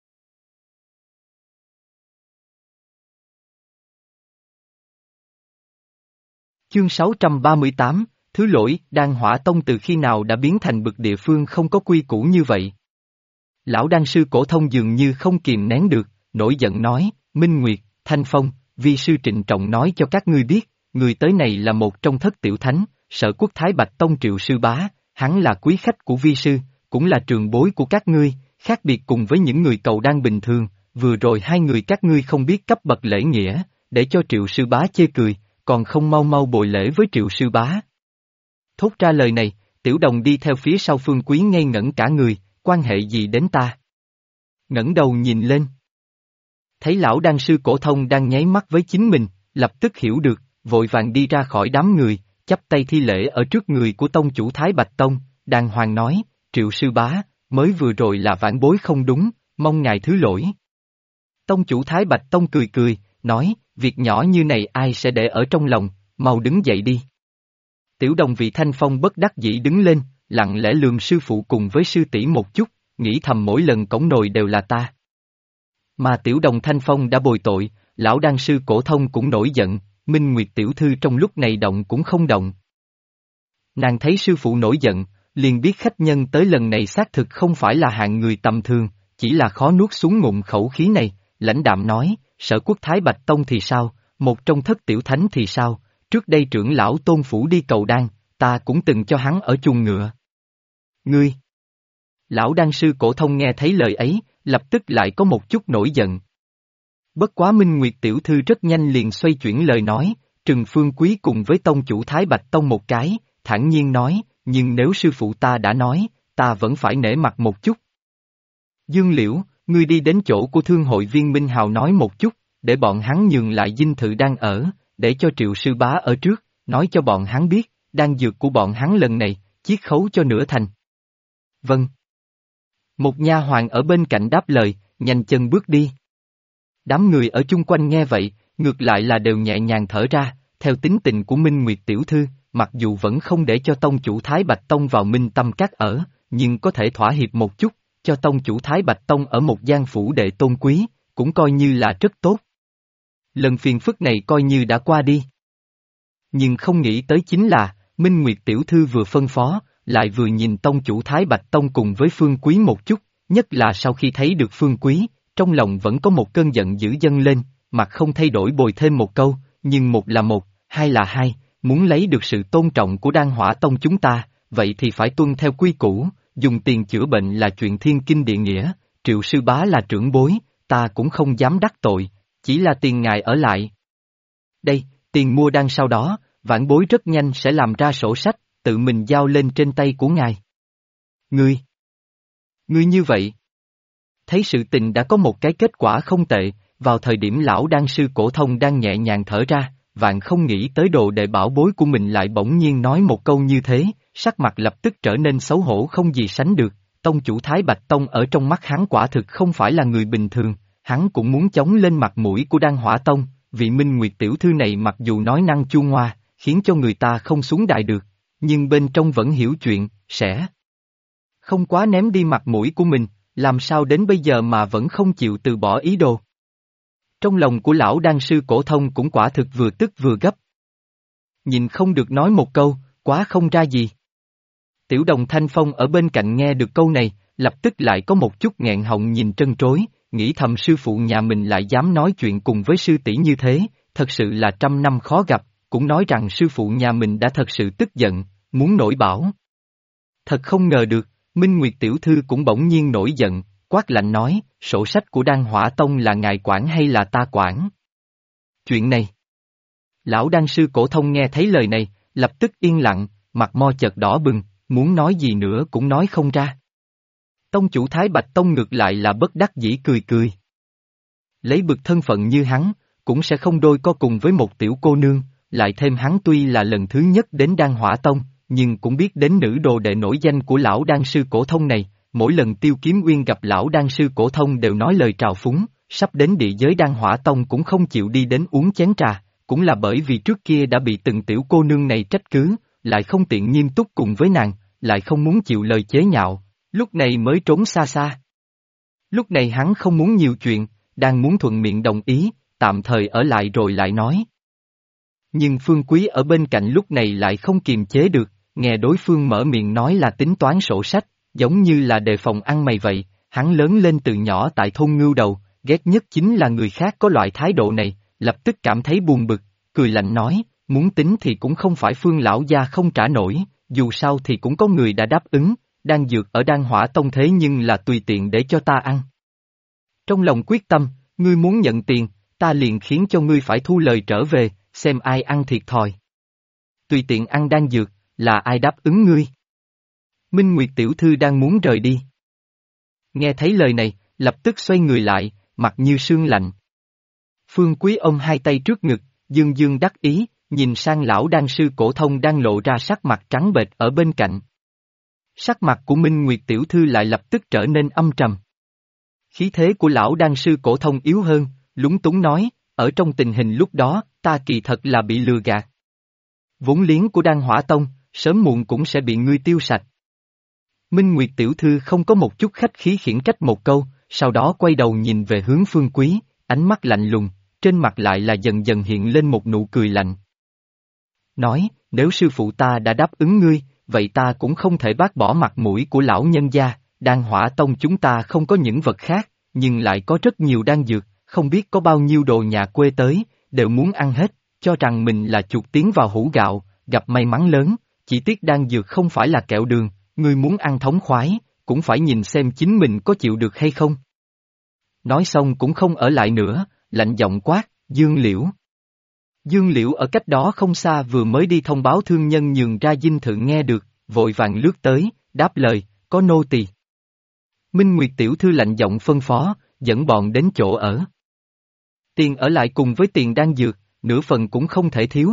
Chương 638, Thứ lỗi, Đan Hỏa Tông từ khi nào đã biến thành bực địa phương không có quy củ như vậy? Lão đan sư Cổ Thông dường như không kìm nén được, nổi giận nói, Minh Nguyệt, Thanh Phong, vi sư trịnh trọng nói cho các ngươi biết, người tới này là một trong thất tiểu thánh, Sở Quốc Thái Bạch Tông Triệu Sư Bá, hắn là quý khách của vi sư, cũng là trường bối của các ngươi, khác biệt cùng với những người cầu đan bình thường, vừa rồi hai người các ngươi không biết cấp bậc lễ nghĩa, để cho Triệu Sư Bá chê cười, còn không mau mau bồi lễ với Triệu Sư Bá. Thốt ra lời này, Tiểu Đồng đi theo phía sau Phương Quý ngây ngẩn cả người, quan hệ gì đến ta? Ngẩng đầu nhìn lên. Thấy lão đan sư Cổ Thông đang nháy mắt với chính mình, lập tức hiểu được, vội vàng đi ra khỏi đám người, chắp tay thi lễ ở trước người của tông chủ Thái Bạch Tông, đàng hoàng nói, Triệu sư bá, mới vừa rồi là vãn bối không đúng, mong ngài thứ lỗi. Tông chủ Thái Bạch Tông cười cười, nói, việc nhỏ như này ai sẽ để ở trong lòng, mau đứng dậy đi. Tiểu đồng vị Thanh Phong bất đắc dĩ đứng lên, lặng lẽ lườm sư phụ cùng với sư tỷ một chút, nghĩ thầm mỗi lần cõng nồi đều là ta. Mà tiểu đồng Thanh Phong đã bồi tội, lão đan sư Cổ Thông cũng nổi giận, Minh Nguyệt tiểu thư trong lúc này động cũng không động. Nàng thấy sư phụ nổi giận, liền biết khách nhân tới lần này xác thực không phải là hạng người tầm thường, chỉ là khó nuốt xuống ngụm khẩu khí này, lãnh đạm nói, Sở Quốc Thái Bạch Tông thì sao, một trong thất tiểu thánh thì sao, trước đây trưởng lão Tôn Phủ đi cầu đan, ta cũng từng cho hắn ở chuồng ngựa. Ngươi! Lão đan sư Cổ Thông nghe thấy lời ấy, lập tức lại có một chút nổi giận. Bất quá Minh Nguyệt tiểu thư rất nhanh liền xoay chuyển lời nói, Trừng Phương Quý cùng với tông chủ Thái Bạch Tông một cái, thản nhiên nói, nhưng nếu sư phụ ta đã nói, ta vẫn phải nể mặt một chút. Dương Liễu, ngươi đi đến chỗ của thương hội viên Minh Hào nói một chút, để bọn hắn nhường lại dinh thự đang ở, để cho Triệu sư bá ở trước, nói cho bọn hắn biết, đan dược của bọn hắn lần này, chiết khấu cho nửa thành. Vâng. Một nha hoàn ở bên cạnh đáp lời, nhanh chân bước đi. Đám người ở chung quanh nghe vậy, ngược lại là đều nhẹ nhàng thở ra, theo tính tình của Minh Nguyệt tiểu thư, mặc dù vẫn không để cho tông chủ Thái Bạch Tông vào Minh Tâm Các ở, nhưng có thể thỏa hiệp một chút, cho tông chủ Thái Bạch Tông ở một gian phủ đệ tôn quý, cũng coi như là rất tốt. Lần phiền phức này coi như đã qua đi. Nhưng không nghĩ tới chính là, Minh Nguyệt tiểu thư vừa phân phó, lại vừa nhìn tông chủ Thái Bạch Tông cùng với Phương Quý một chút, nhất là sau khi thấy được Phương Quý, trong lòng vẫn có một cơn giận dữ dâng lên, mặt không thay đổi bồi thêm một câu, nhưng một là một, hai là hai, muốn lấy được sự tôn trọng của Đan Hỏa Tông chúng ta, vậy thì phải tuân theo quy củ, dùng tiền chữa bệnh là chuyện thiên kinh địa nghĩa, Triệu sư bá là trưởng bối, ta cũng không dám đắc tội, chỉ là tiền ngài ở lại. Đây, tiền mua đan sau đó, vãn bối rất nhanh sẽ làm ra sổ sách, tự mình giao lên trên tay của ngài. Ngươi như vậy. Thấy sự tình đã có một cái kết quả không tệ, vào thời điểm lão đan sư Cổ Thông đang nhẹ nhàng thở ra, vạn không nghĩ tới đồ đệ bảo bối của mình lại bỗng nhiên nói một câu như thế, sắc mặt lập tức trở nên xấu hổ không gì sánh được, tông chủ Thái Bạch Tông ở trong mắt hắn quả thực không phải là người bình thường, hắn cũng muốn chống lên mặt mũi của Đan Hỏa Tông, vị Minh Nguyệt tiểu thư này mặc dù nói năng chua ngoa, khiến cho người ta không xuống đài được, nhưng bên trong vẫn hiểu chuyện, sẽ không quá ném đi mặt mũi của mình, làm sao đến bây giờ mà vẫn không chịu từ bỏ ý đồ. Trong lòng của lão đan sư Cổ Thông cũng quả thực vừa tức vừa gấp. Nhìn không được nói một câu, quá không ra gì. Tiểu đồng Thanh Phong ở bên cạnh nghe được câu này, lập tức lại có một chút nghẹn họng nhìn trân trối, nghĩ thầm sư phụ nhà mình lại dám nói chuyện cùng với sư tỷ như thế, thật sự là trăm năm khó gặp, cũng nói rằng sư phụ nhà mình đã thật sự tức giận, muốn nổi bão. Thật không ngờ được, Minh Nguyệt tiểu thư cũng bỗng nhiên nổi giận, quát lạnh nói, sổ sách của Đan Hỏa Tông là ngài quản hay là ta quản? Chuyện này. Lão đan sư Cổ Thông nghe thấy lời này, lập tức yên lặng, mặt mo chợt đỏ bừng, muốn nói gì nữa cũng nói không ra. Tông chủ Thái Bạch Tông ngược lại là bất đắc dĩ cười cười. Lấy bực thân phận như hắn, cũng sẽ không đôi co cùng với một tiểu cô nương, lại thêm hắn tuy là lần thứ nhất đến Đan Hỏa Tông, nhưng cũng biết đến nữ đồ đệ nổi danh của lão đan sư Cổ Thông này, mỗi lần Tiêu Kiếm Uyên gặp lão đan sư Cổ Thông đều nói lời trào phúng, sắp đến địa giới Đan Hỏa Tông cũng không chịu đi đến uống chén trà, cũng là bởi vì trước kia đã bị từng tiểu cô nương này trách cứ, lại không tiện nghiêm túc cùng với nàng, lại không muốn chịu lời chế nhạo, lúc này mới trốn xa xa. Lúc này hắn không muốn nhiều chuyện, đang muốn thuận miệng đồng ý, tạm thời ở lại rồi lại nói. Nhưng Phương Quý ở bên cạnh lúc này lại không kiềm chế được, nghe đối phương mở miệng nói là tính toán sổ sách, giống như là đề phòng ăn mày vậy, hắn lớn lên từ nhỏ tại thôn Ngưu Đầu, ghét nhất chính là người khác có loại thái độ này, lập tức cảm thấy buồn bực, cười lạnh nói, muốn tính thì cũng không phải Phương lão gia không trả nổi, dù sao thì cũng có người đã đáp ứng, đang dược ở Đan Hỏa Tông thế nhưng là tùy tiện để cho ta ăn. Trong lòng quyết tâm, ngươi muốn nhận tiền, ta liền khiến cho ngươi phải thu lời trở về, xem ai ăn thiệt thòi. Tùy tiện ăn đan dược, là ai đáp ứng ngươi? Minh Nguyệt tiểu thư đang muốn rời đi. Nghe thấy lời này, lập tức xoay người lại, mặt như sương lạnh. Phương Quý ôm hai tay trước ngực, dương dương đắc ý, nhìn sang lão đan sư cổ thông đang lộ ra sắc mặt trắng bệch ở bên cạnh. Sắc mặt của Minh Nguyệt tiểu thư lại lập tức trở nên âm trầm. Khí thế của lão đan sư cổ thông yếu hơn, lúng túng nói, ở trong tình hình lúc đó, ta kỳ thật là bị lừa gạt. Vốn liếng của Đan Hỏa Tông, sớm muộn cũng sẽ bị ngươi tiêu sạch. Minh Nguyệt tiểu thư không có một chút khách khí khiển trách một câu, sau đó quay đầu nhìn về hướng Phương Quý, ánh mắt lạnh lùng, trên mặt lại là dần dần hiện lên một nụ cười lạnh. Nói, nếu sư phụ ta đã đáp ứng ngươi, vậy ta cũng không thể bác bỏ mặt mũi của lão nhân gia, Đan Hỏa Tông chúng ta không có những vật khác, nhưng lại có rất nhiều đan dược, không biết có bao nhiêu đồ nhà quê tới, đều muốn ăn hết, cho rằng mình là chuột tiến vào hũ gạo, gặp may mắn lớn, chỉ tiếc đan dược không phải là kẹo đường, ngươi muốn ăn thống khoái, cũng phải nhìn xem chính mình có chịu được hay không. Nói xong cũng không ở lại nữa, lạnh giọng quát, Dương Liễu. Dương Liễu ở cách đó không xa vừa mới đi thông báo thương nhân nhường ra dinh thự nghe được, vội vàng lướt tới, đáp lời, có nô tỳ. Minh Nguyệt tiểu thư lạnh giọng phân phó, dẫn bọn đến chỗ ở. Tiền ở lại cùng với tiền đan dược, nửa phần cũng không thể thiếu.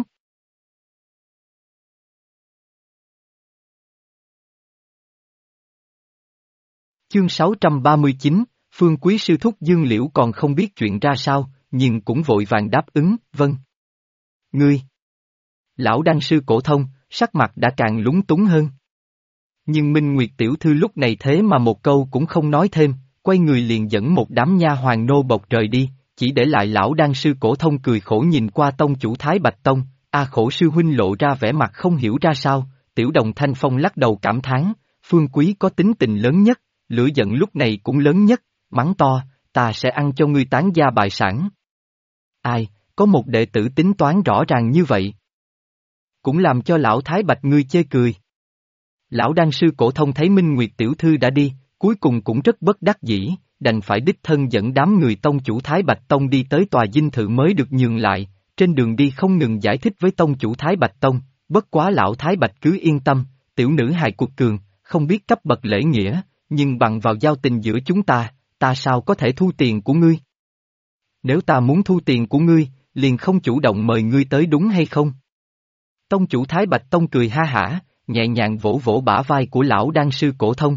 Chương 639, Phương Quý sư thúc Dương Liễu còn không biết chuyện ra sao, nhưng cũng vội vàng đáp ứng, vâng. Ngươi! Lão đan sư cổ thông, sắc mặt đã càng lúng túng hơn. Nhưng Minh Nguyệt tiểu thư lúc này thế mà một câu cũng không nói thêm, quay người liền dẫn một đám nha hoàn nô bộc rời đi, chỉ để lại lão đan sư cổ thông cười khổ nhìn qua tông chủ Thái Bạch Tông, khổ sư huynh lộ ra vẻ mặt không hiểu ra sao, Tiểu Đồng Thanh Phong lắc đầu cảm thán, Phương Quý có tính tình lớn nhất, lửa giận lúc này cũng lớn nhất, mắng to, ta sẽ ăn cho ngươi tán gia bại sản. Ai, có một đệ tử tính toán rõ ràng như vậy. Cũng làm cho lão Thái Bạch ngươi chê cười. Lão đan sư cổ thông thấy Minh Nguyệt tiểu thư đã đi, cuối cùng cũng rất bất đắc dĩ, đành phải đích thân dẫn đám người tông chủ Thái Bạch Tông đi tới tòa dinh thự mới được nhường lại, trên đường đi không ngừng giải thích với tông chủ Thái Bạch Tông, bất quá lão Thái Bạch cứ yên tâm, tiểu nữ hài cuộc cường, không biết cấp bậc lễ nghĩa, nhưng bằng vào giao tình giữa chúng ta, ta sao có thể thu tiền của ngươi? Nếu ta muốn thu tiền của ngươi, liền không chủ động mời ngươi tới đúng hay không? Tông chủ Thái Bạch Tông cười ha hả, nhẹ nhàng vỗ vỗ bả vai của lão đan sư cổ thông.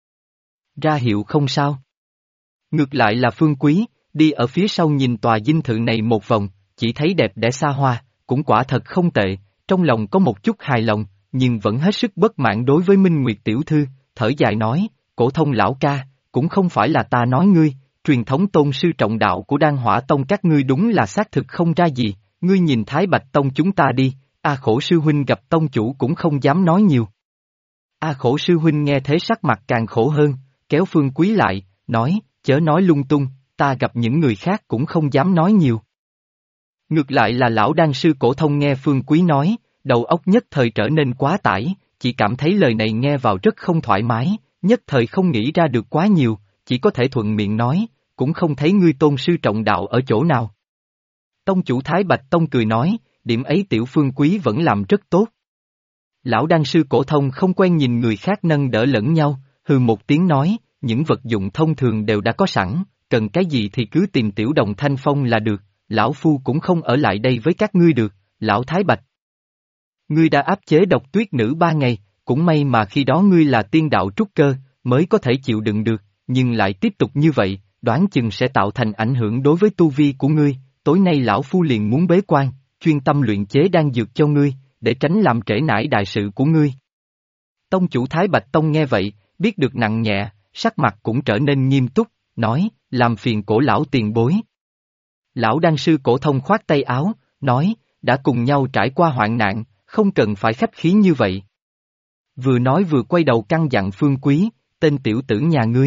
Ra hiệu không sao. Ngược lại là Phương Quý, đi ở phía sau nhìn tòa dinh thự này một vòng, chỉ thấy đẹp đẽ xa hoa, cũng quả thật không tệ, trong lòng có một chút hài lòng, nhưng vẫn hết sức bất mãn đối với Minh Nguyệt tiểu thư, thở dài nói, cổ thông lão ca, cũng không phải là ta nói ngươi, truyền thống tôn sư trọng đạo của Đan Hỏa Tông các ngươi đúng là xác thực không ra gì, ngươi nhìn Thái Bạch Tông chúng ta đi, khổ sư huynh gặp tông chủ cũng không dám nói nhiều. Khổ sư huynh nghe thế sắc mặt càng khổ hơn, kéo Phương Quý lại, nói, chớ nói lung tung, ta gặp những người khác cũng không dám nói nhiều. Ngược lại là lão đan sư cổ thông nghe Phương Quý nói, đầu óc nhất thời trở nên quá tải, chỉ cảm thấy lời này nghe vào rất không thoải mái, nhất thời không nghĩ ra được quá nhiều, chỉ có thể thuận miệng nói, cũng không thấy ngươi tôn sư trọng đạo ở chỗ nào. Tông chủ Thái Bạch Tông cười nói, điểm ấy tiểu Phương Quý vẫn làm rất tốt. Lão đan sư cổ thông không quen nhìn người khác nâng đỡ lẫn nhau, hừ một tiếng nói, những vật dụng thông thường đều đã có sẵn, cần cái gì thì cứ tìm Tiểu Đồng Thanh Phong là được, lão phu cũng không ở lại đây với các ngươi được, lão Thái Bạch. Ngươi đã áp chế độc tuyết nữ 3 ngày, cũng may mà khi đó ngươi là tiên đạo trúc cơ, mới có thể chịu đựng được, nhưng lại tiếp tục như vậy, đoán chừng sẽ tạo thành ảnh hưởng đối với tu vi của ngươi, tối nay lão phu liền muốn bế quan, chuyên tâm luyện chế đan dược cho ngươi, để tránh làm trễ nải đại sự của ngươi. Tông chủ Thái Bạch Tông nghe vậy, biết được nặng nhẹ, sắc mặt cũng trở nên nghiêm túc, nói, làm phiền cổ lão tiền bối. Lão đan sư cổ thông khoát tay áo, nói, đã cùng nhau trải qua hoạn nạn, không cần phải khách khí như vậy. Vừa nói vừa quay đầu căn dặn Phương Quý, tên tiểu tử nhà ngươi.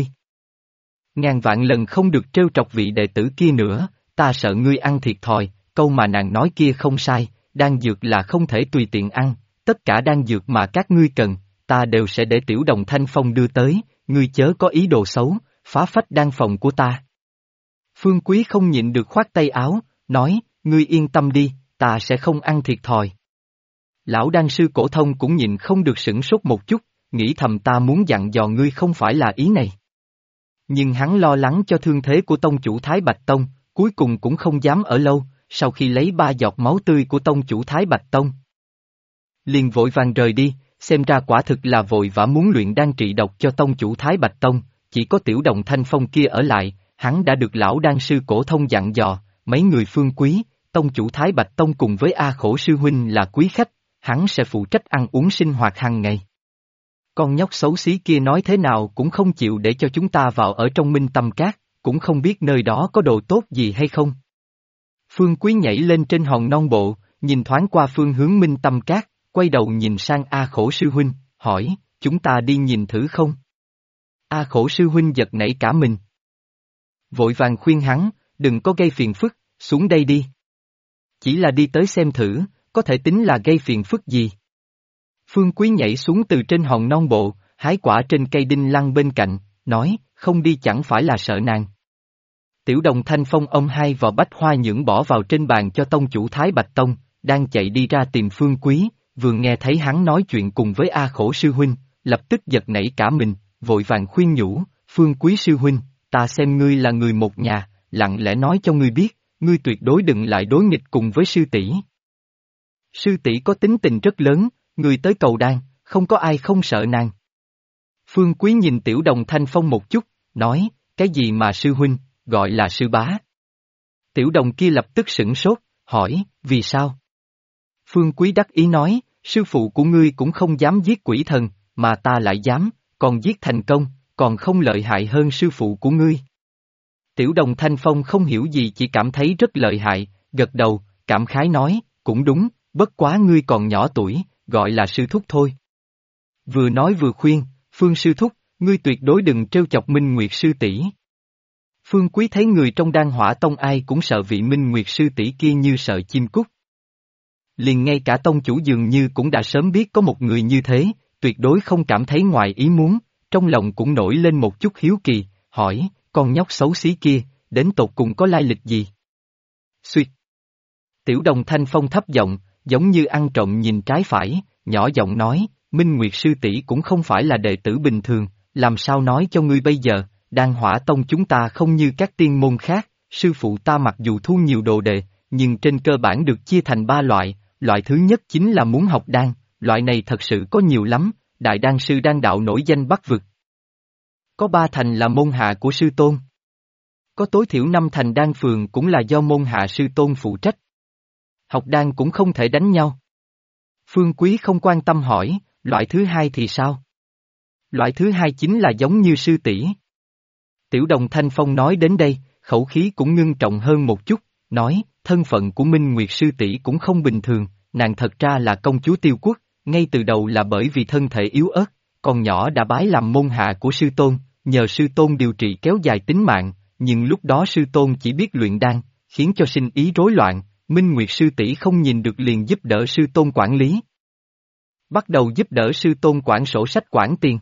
Ngàn vạn lần không được trêu trọc vị đệ tử kia nữa, ta sợ ngươi ăn thiệt thòi, câu mà nàng nói kia không sai, đan dược là không thể tùy tiện ăn, tất cả đan dược mà các ngươi cần, ta đều sẽ để Tiểu Đồng Thanh Phong đưa tới, ngươi chớ có ý đồ xấu, phá phách đan phòng của ta. Phương Quý không nhịn được khoát tay áo, nói, ngươi yên tâm đi, ta sẽ không ăn thiệt thòi. Lão đan sư cổ thông cũng nhịn không được sửng sốt một chút, nghĩ thầm ta muốn dặn dò ngươi không phải là ý này. Nhưng hắn lo lắng cho thương thế của tông chủ Thái Bạch Tông, cuối cùng cũng không dám ở lâu, sau khi lấy 3 giọt máu tươi của tông chủ Thái Bạch Tông. Liền vội vàng rời đi, xem ra quả thực là vội vã muốn luyện đan trị độc cho tông chủ Thái Bạch Tông, chỉ có Tiểu Đồng Thanh Phong kia ở lại, hắn đã được lão đan sư Cổ Thông dặn dò, mấy người phương quý, tông chủ Thái Bạch Tông cùng với A Khổ sư huynh là quý khách, hắn sẽ phụ trách ăn uống sinh hoạt hàng ngày. Con nhóc xấu xí kia nói thế nào cũng không chịu để cho chúng ta vào ở trong Minh Tâm Cát, cũng không biết nơi đó có đồ tốt gì hay không. Phương Quý nhảy lên trên hòn non bộ, nhìn thoáng qua phương hướng Minh Tâm Cát, quay đầu nhìn sang A Khổ sư huynh, hỏi, chúng ta đi nhìn thử không? A Khổ sư huynh giật nảy cả mình. Vội vàng khuyên hắn, đừng có gây phiền phức, xuống đây đi. Chỉ là đi tới xem thử, có thể tính là gây phiền phức gì. Phương Quý nhảy xuống từ trên hòn non bộ, hái quả trên cây đinh lăng bên cạnh, nói, không đi chẳng phải là sợ nàng. Tiểu Đồng Thanh Phong ôm 2 vò bách hoa nhưỡng bỏ vào trên bàn cho tông chủ Thái Bạch Tông, đang chạy đi ra tìm Phương Quý, vừa nghe thấy hắn nói chuyện cùng với A Khổ sư huynh, lập tức giật nảy cả mình, vội vàng khuyên nhủ, Phương Quý sư huynh, ta xem ngươi là người một nhà, lặng lẽ nói cho ngươi biết, ngươi tuyệt đối đừng lại đối nghịch cùng với sư tỷ. Sư tỷ có tính tình rất lớn, người tới cầu đan, không có ai không sợ nàng. Phương Quý nhìn Tiểu Đồng Thanh Phong một chút, nói, cái gì mà sư huynh, gọi là sư bá. Tiểu Đồng kia lập tức sửng sốt, hỏi, vì sao? Phương Quý đắc ý nói, sư phụ của ngươi cũng không dám giết quỷ thần, mà ta lại dám, còn giết thành công, còn không lợi hại hơn sư phụ của ngươi. Tiểu Đồng Thanh Phong không hiểu gì chỉ cảm thấy rất lợi hại, gật đầu, cảm khái nói, cũng đúng, bất quá ngươi còn nhỏ tuổi, gọi là sư thúc thôi. Vừa nói vừa khuyên, Phương sư thúc, ngươi tuyệt đối đừng trêu chọc Minh Nguyệt sư tỷ. Phương Quý thấy người trong Đan Hỏa Tông ai cũng sợ vị Minh Nguyệt sư tỷ kia như sợ chim cút. Liền ngay cả tông chủ dường như cũng đã sớm biết có một người như thế, tuyệt đối không cảm thấy ngoài ý muốn, trong lòng cũng nổi lên một chút hiếu kỳ, hỏi, con nhóc xấu xí kia, đến tột cùng có lai lịch gì? Xuyệt. Tiểu Đồng Thanh Phong thấp giọng, giống như ăn trộm nhìn trái phải, nhỏ giọng nói, Minh Nguyệt sư tỷ cũng không phải là đệ tử bình thường, làm sao nói cho ngươi bây giờ, Đan Hỏa Tông chúng ta không như các tiên môn khác, sư phụ ta mặc dù thu nhiều đồ đệ, nhưng trên cơ bản được chia thành 3 loại, loại thứ nhất chính là muốn học đan, loại này thật sự có nhiều lắm, đại đan sư đan đạo nổi danh Bắc vực. Có 3 thành là môn hạ của sư tôn. Có tối thiểu 5 thành đan phường cũng là do môn hạ sư tôn phụ trách. Học đan cũng không thể đánh nhau. Phương Quý không quan tâm hỏi, loại thứ hai thì sao? Loại thứ hai chính là giống như sư tỷ. Tiểu Đồng Thanh Phong nói đến đây, khẩu khí cũng ngưng trọng hơn một chút, nói, thân phận của Minh Nguyệt sư tỷ cũng không bình thường, nàng thật ra là công chúa Tiêu Quốc, ngay từ đầu là bởi vì thân thể yếu ớt, còn nhỏ đã bái làm môn hạ của sư tôn, nhờ sư tôn điều trị kéo dài tính mạng, nhưng lúc đó sư tôn chỉ biết luyện đan, khiến cho sinh ý rối loạn, Minh Nguyệt sư tỷ không nhìn được liền giúp đỡ sư tôn quản lý. Bắt đầu giúp đỡ sư tôn quản sổ sách quản tiền.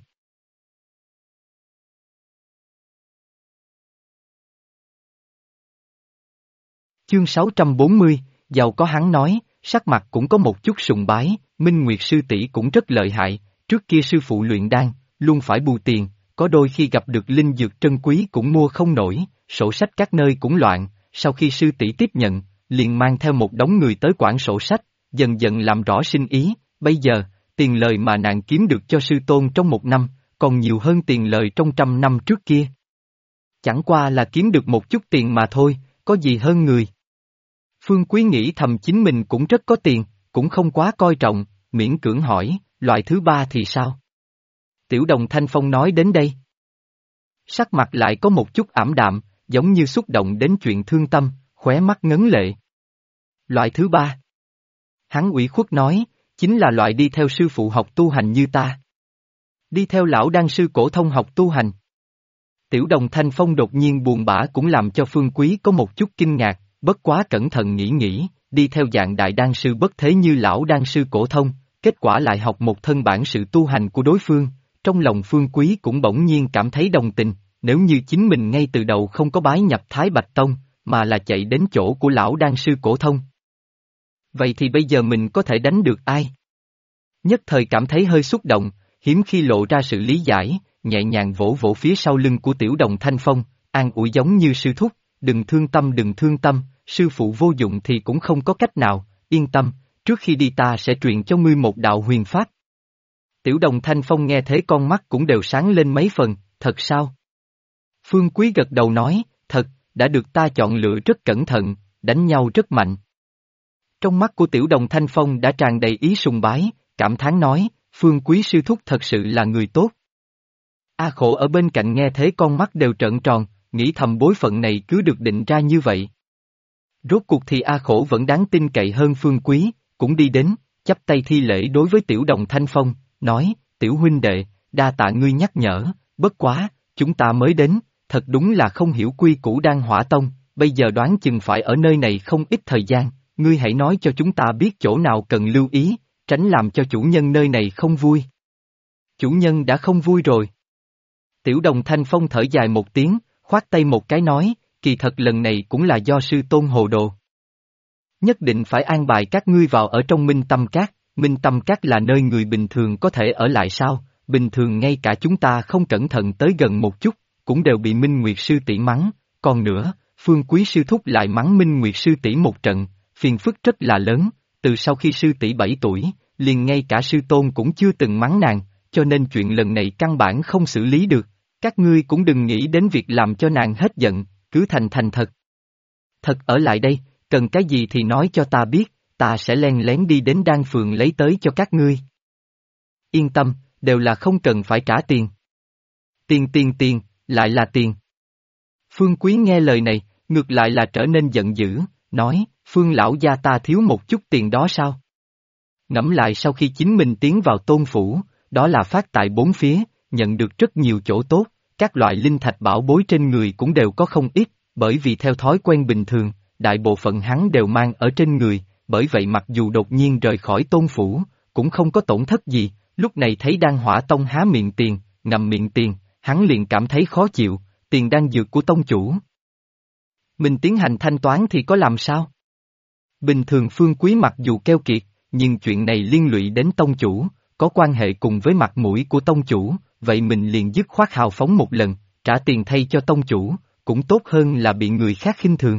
Chương 640, giàu có hắn nói, sắc mặt cũng có một chút sùng bái, Minh Nguyệt sư tỷ cũng rất lợi hại, trước kia sư phụ luyện đan, luôn phải bù tiền, có đôi khi gặp được linh dược trân quý cũng mua không nổi, sổ sách các nơi cũng loạn, sau khi sư tỷ tiếp nhận, liền mang theo một đống người tới quản sổ sách, dần dần làm rõ sinh ý, bây giờ, tiền lời mà nàng kiếm được cho sư tôn trong 1 năm, còn nhiều hơn tiền lời trong 100 năm trước kia. Chẳng qua là kiếm được một chút tiền mà thôi, có gì hơn người. Phương Quý nghĩ thầm chính mình cũng rất có tiền, cũng không quá coi trọng, miễn cưỡng hỏi, loại thứ 3 thì sao? Tiểu Đồng Thanh Phong nói đến đây. Sắc mặt lại có một chút ảm đạm, giống như xúc động đến chuyện thương tâm, khóe mắt ngấn lệ. Loại thứ 3. Hắn ủy khuất nói, chính là loại đi theo sư phụ học tu hành như ta. Đi theo lão đan sư Cổ Thông học tu hành. Tiểu Đồng Thanh Phong đột nhiên buồn bã cũng làm cho Phương Quý có một chút kinh ngạc, bất quá cẩn thận nghĩ, đi theo dạng đại đan sư bất thế như lão đan sư Cổ Thông, kết quả lại học một thân bản sự tu hành của đối phương, trong lòng Phương Quý cũng bỗng nhiên cảm thấy đồng tình, nếu như chính mình ngay từ đầu không có bái nhập Thái Bạch Tông, mà là chạy đến chỗ của lão đan sư Cổ Thông. Vậy thì bây giờ mình có thể đánh được ai? Nhất thời cảm thấy hơi xúc động, hiếm khi lộ ra sự lý giải, nhẹ nhàng vỗ vỗ phía sau lưng của Tiểu Đồng Thanh Phong, an ủi giống như sư thúc, đừng thương tâm, sư phụ vô dụng thì cũng không có cách nào, yên tâm, trước khi đi ta sẽ truyền cho ngươi một đạo huyền pháp. Tiểu đồng Thanh Phong nghe thế con mắt cũng đều sáng lên mấy phần, thật sao? Phương Quý gật đầu nói, thật, đã được ta chọn lựa rất cẩn thận, đánh nhau rất mạnh. Trong mắt của tiểu đồng Thanh Phong đã tràn đầy ý sùng bái, cảm thán nói, Phương Quý sư thúc thật sự là người tốt. A Khổ ở bên cạnh nghe thế con mắt đều trợn tròn, nghĩ thầm bối phận này cứ được định ra như vậy. Rốt cuộc thì A Khổ vẫn đáng tin cậy hơn Phương Quý, cũng đi đến, chắp tay thi lễ đối với tiểu đồng Thanh Phong, nói, tiểu huynh đệ, đa tạ ngươi nhắc nhở, bất quá, chúng ta mới đến, thật đúng là không hiểu quy củ Đan Hỏa Tông, bây giờ đoán chừng phải ở nơi này không ít thời gian, ngươi hãy nói cho chúng ta biết chỗ nào cần lưu ý, tránh làm cho chủ nhân nơi này không vui. Chủ nhân đã không vui rồi. Tiểu đồng Thanh Phong thở dài một tiếng, khoát tay một cái nói, kỳ thật lần này cũng là do sư tôn hồ đồ. Nhất định phải an bài các ngươi vào ở trong Minh Tâm Các, Minh Tâm Các là nơi người bình thường có thể ở lại sao, bình thường ngay cả chúng ta không cẩn thận tới gần một chút, cũng đều bị Minh Nguyệt sư tỷ mắng, còn nữa, Phương Quý sư thúc lại mắng Minh Nguyệt sư tỷ một trận, phiền phức rất là lớn, từ sau khi sư tỷ 7 tuổi, liền ngay cả sư tôn cũng chưa từng mắng nàng, cho nên chuyện lần này căn bản không xử lý được, các ngươi cũng đừng nghĩ đến việc làm cho nàng hết giận, cứ thành thật. Thật ở lại đây, cần cái gì thì nói cho ta biết, ta sẽ len lén đi đến Đan Phường lấy tới cho các ngươi. Yên tâm, đều là không cần phải trả tiền. Tiền, lại là tiền. Phương Quý nghe lời này, ngược lại là trở nên giận dữ, nói, Phương lão gia ta thiếu một chút tiền đó sao? Ngẫm lại sau khi chính mình tiến vào tôn phủ, đó là phát tại bốn phía, nhận được rất nhiều chỗ tốt, các loại linh thạch bảo bối trên người cũng đều có không ít, bởi vì theo thói quen bình thường, đại bộ phận hắn đều mang ở trên người, bởi vậy mặc dù đột nhiên rời khỏi tôn phủ, cũng không có tổn thất gì, lúc này thấy Đan Hỏa Tông há miệng tiền, ngậm miệng tiền, hắn liền cảm thấy khó chịu, tiền đan dược của tông chủ. Mình tiến hành thanh toán thì có làm sao? Bình thường Phương Quý mặc dù keo kiệt, nhưng chuyện này liên lụy đến tông chủ, có quan hệ cùng với mặt mũi của tông chủ, vậy mình liền dứt khoát hào phóng một lần, trả tiền thay cho tông chủ, cũng tốt hơn là bị người khác khinh thường.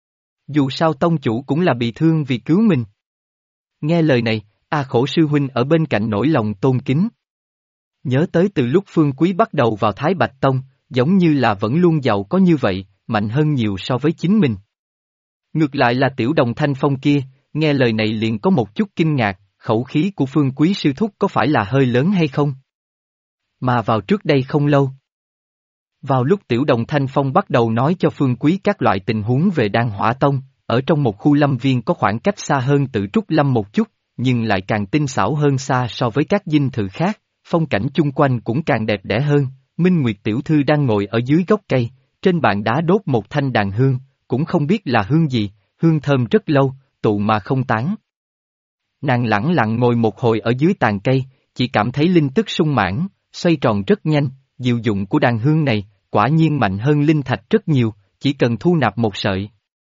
Dù sao tông chủ cũng là bị thương vì cứu mình. Nghe lời này, A Khổ sư huynh ở bên cạnh nổi lòng tôn kính. Nhớ tới từ lúc Phương Quý bắt đầu vào Thái Bạch Tông, giống như là vẫn luôn giàu có như vậy, mạnh hơn nhiều so với chính mình. Ngược lại là tiểu đồng Thanh Phong kia, nghe lời này liền có một chút kinh ngạc, khẩu khí của Phương Quý sư thúc có phải là hơi lớn hay không? Mà vào trước đây không lâu. Vào lúc tiểu đồng Thanh Phong bắt đầu nói cho Phương Quý các loại tình huống về Đan Hỏa Tông, ở trong một khu lâm viên có khoảng cách xa hơn Tự Trúc Lâm một chút, nhưng lại càng tinh xảo hơn xa so với các dinh thự khác, phong cảnh chung quanh cũng càng đẹp đẽ hơn. Minh Nguyệt tiểu thư đang ngồi ở dưới gốc cây, trên bàn đá đốt một thanh đàn hương, cũng không biết là hương gì, hương thơm rất lâu, tụ mà không tán. Nàng lẳng lặng ngồi một hồi ở dưới tàn cây, chỉ cảm thấy linh tức sung mãn, xoay tròn rất nhanh, diệu dụng của đàn hương này, quả nhiên mạnh hơn linh thạch rất nhiều, chỉ cần thu nạp một sợi.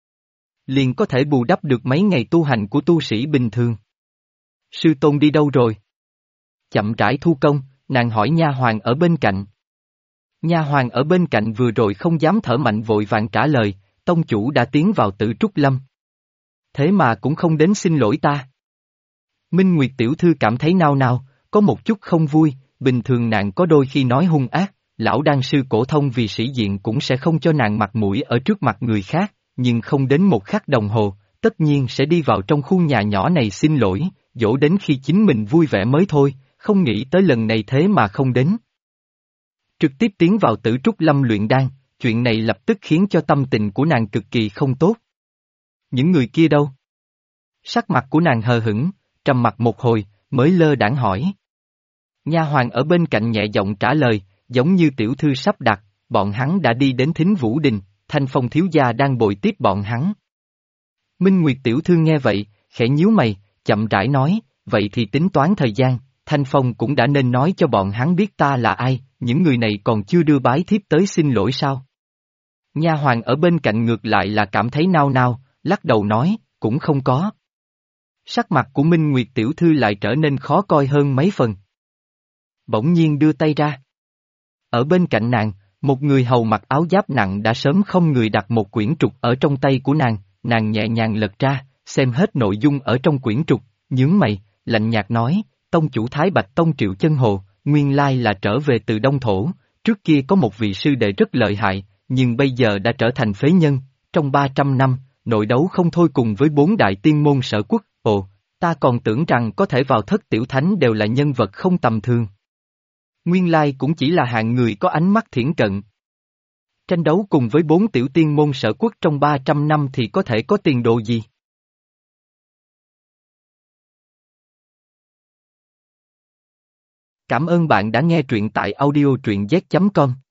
Liền có thể bù đắp được mấy ngày tu hành của tu sĩ bình thường. Sư tôn đi đâu rồi? Chậm rãi thu công, nàng hỏi nha hoàn ở bên cạnh. Nha hoàn ở bên cạnh vừa rồi không dám thở mạnh vội vàng trả lời, tông chủ đã tiến vào Tự Trúc Lâm. Thế mà cũng không đến xin lỗi ta. Minh Nguyệt tiểu thư cảm thấy nao nao, có một chút không vui, bình thường nàng có đôi khi nói hung ác, lão đan sư cổ thông vì sĩ diện cũng sẽ không cho nàng mặt mũi ở trước mặt người khác, nhưng không đến một khắc đồng hồ, tất nhiên sẽ đi vào trong khu nhà nhỏ này xin lỗi, dỗ đến khi chính mình vui vẻ mới thôi, không nghĩ tới lần này thế mà không đến. Trực tiếp tiến vào Tử Trúc Lâm luyện đan, chuyện này lập tức khiến cho tâm tình của nàng cực kỳ không tốt. Những người kia đâu? Sắc mặt của nàng hờ hững, trầm mặc một hồi, mới lơ đãng hỏi. Nha hoàn ở bên cạnh nhẹ giọng trả lời, giống như tiểu thư sắp đặt, bọn hắn đã đi đến Thính Vũ Đình, Thanh Phong thiếu gia đang bồi tiếp bọn hắn. Minh Nguyệt tiểu thư nghe vậy, khẽ nhíu mày, chậm rãi nói, vậy thì tính toán thời gian, Thanh Phong cũng đã nên nói cho bọn hắn biết ta là ai, những người này còn chưa đưa bái thiếp tới xin lỗi sao? Nha hoàn ở bên cạnh ngược lại là cảm thấy nao nao, lắc đầu nói, cũng không có. Sắc mặt của Minh Nguyệt tiểu thư lại trở nên khó coi hơn mấy phần. Bỗng nhiên đưa tay ra. Ở bên cạnh nàng, một người hầu mặc áo giáp nặng đã sớm không người đặt một quyển trục ở trong tay của nàng, nàng nhẹ nhàng lật ra, xem hết nội dung ở trong quyển trục, nhướng mày, lạnh nhạt nói, tông chủ Thái Bạch Tông Triệu Chân Hồ, nguyên lai là trở về từ Đông Thổ, trước kia có một vị sư đệ rất lợi hại, nhưng bây giờ đã trở thành phế nhân, trong 300 năm, nội đấu không thôi cùng với 4 đại tiên môn sở quốc, ồ, ta còn tưởng rằng có thể vào thất tiểu thánh đều là nhân vật không tầm thường. Nguyên lai cũng chỉ là hạng người có ánh mắt thiển cận. Tranh đấu cùng với 4 tiểu tiên môn sở quốc trong 300 năm thì có thể có tiền đồ gì? Cảm ơn bạn đã nghe truyện tại audio truyện z.com.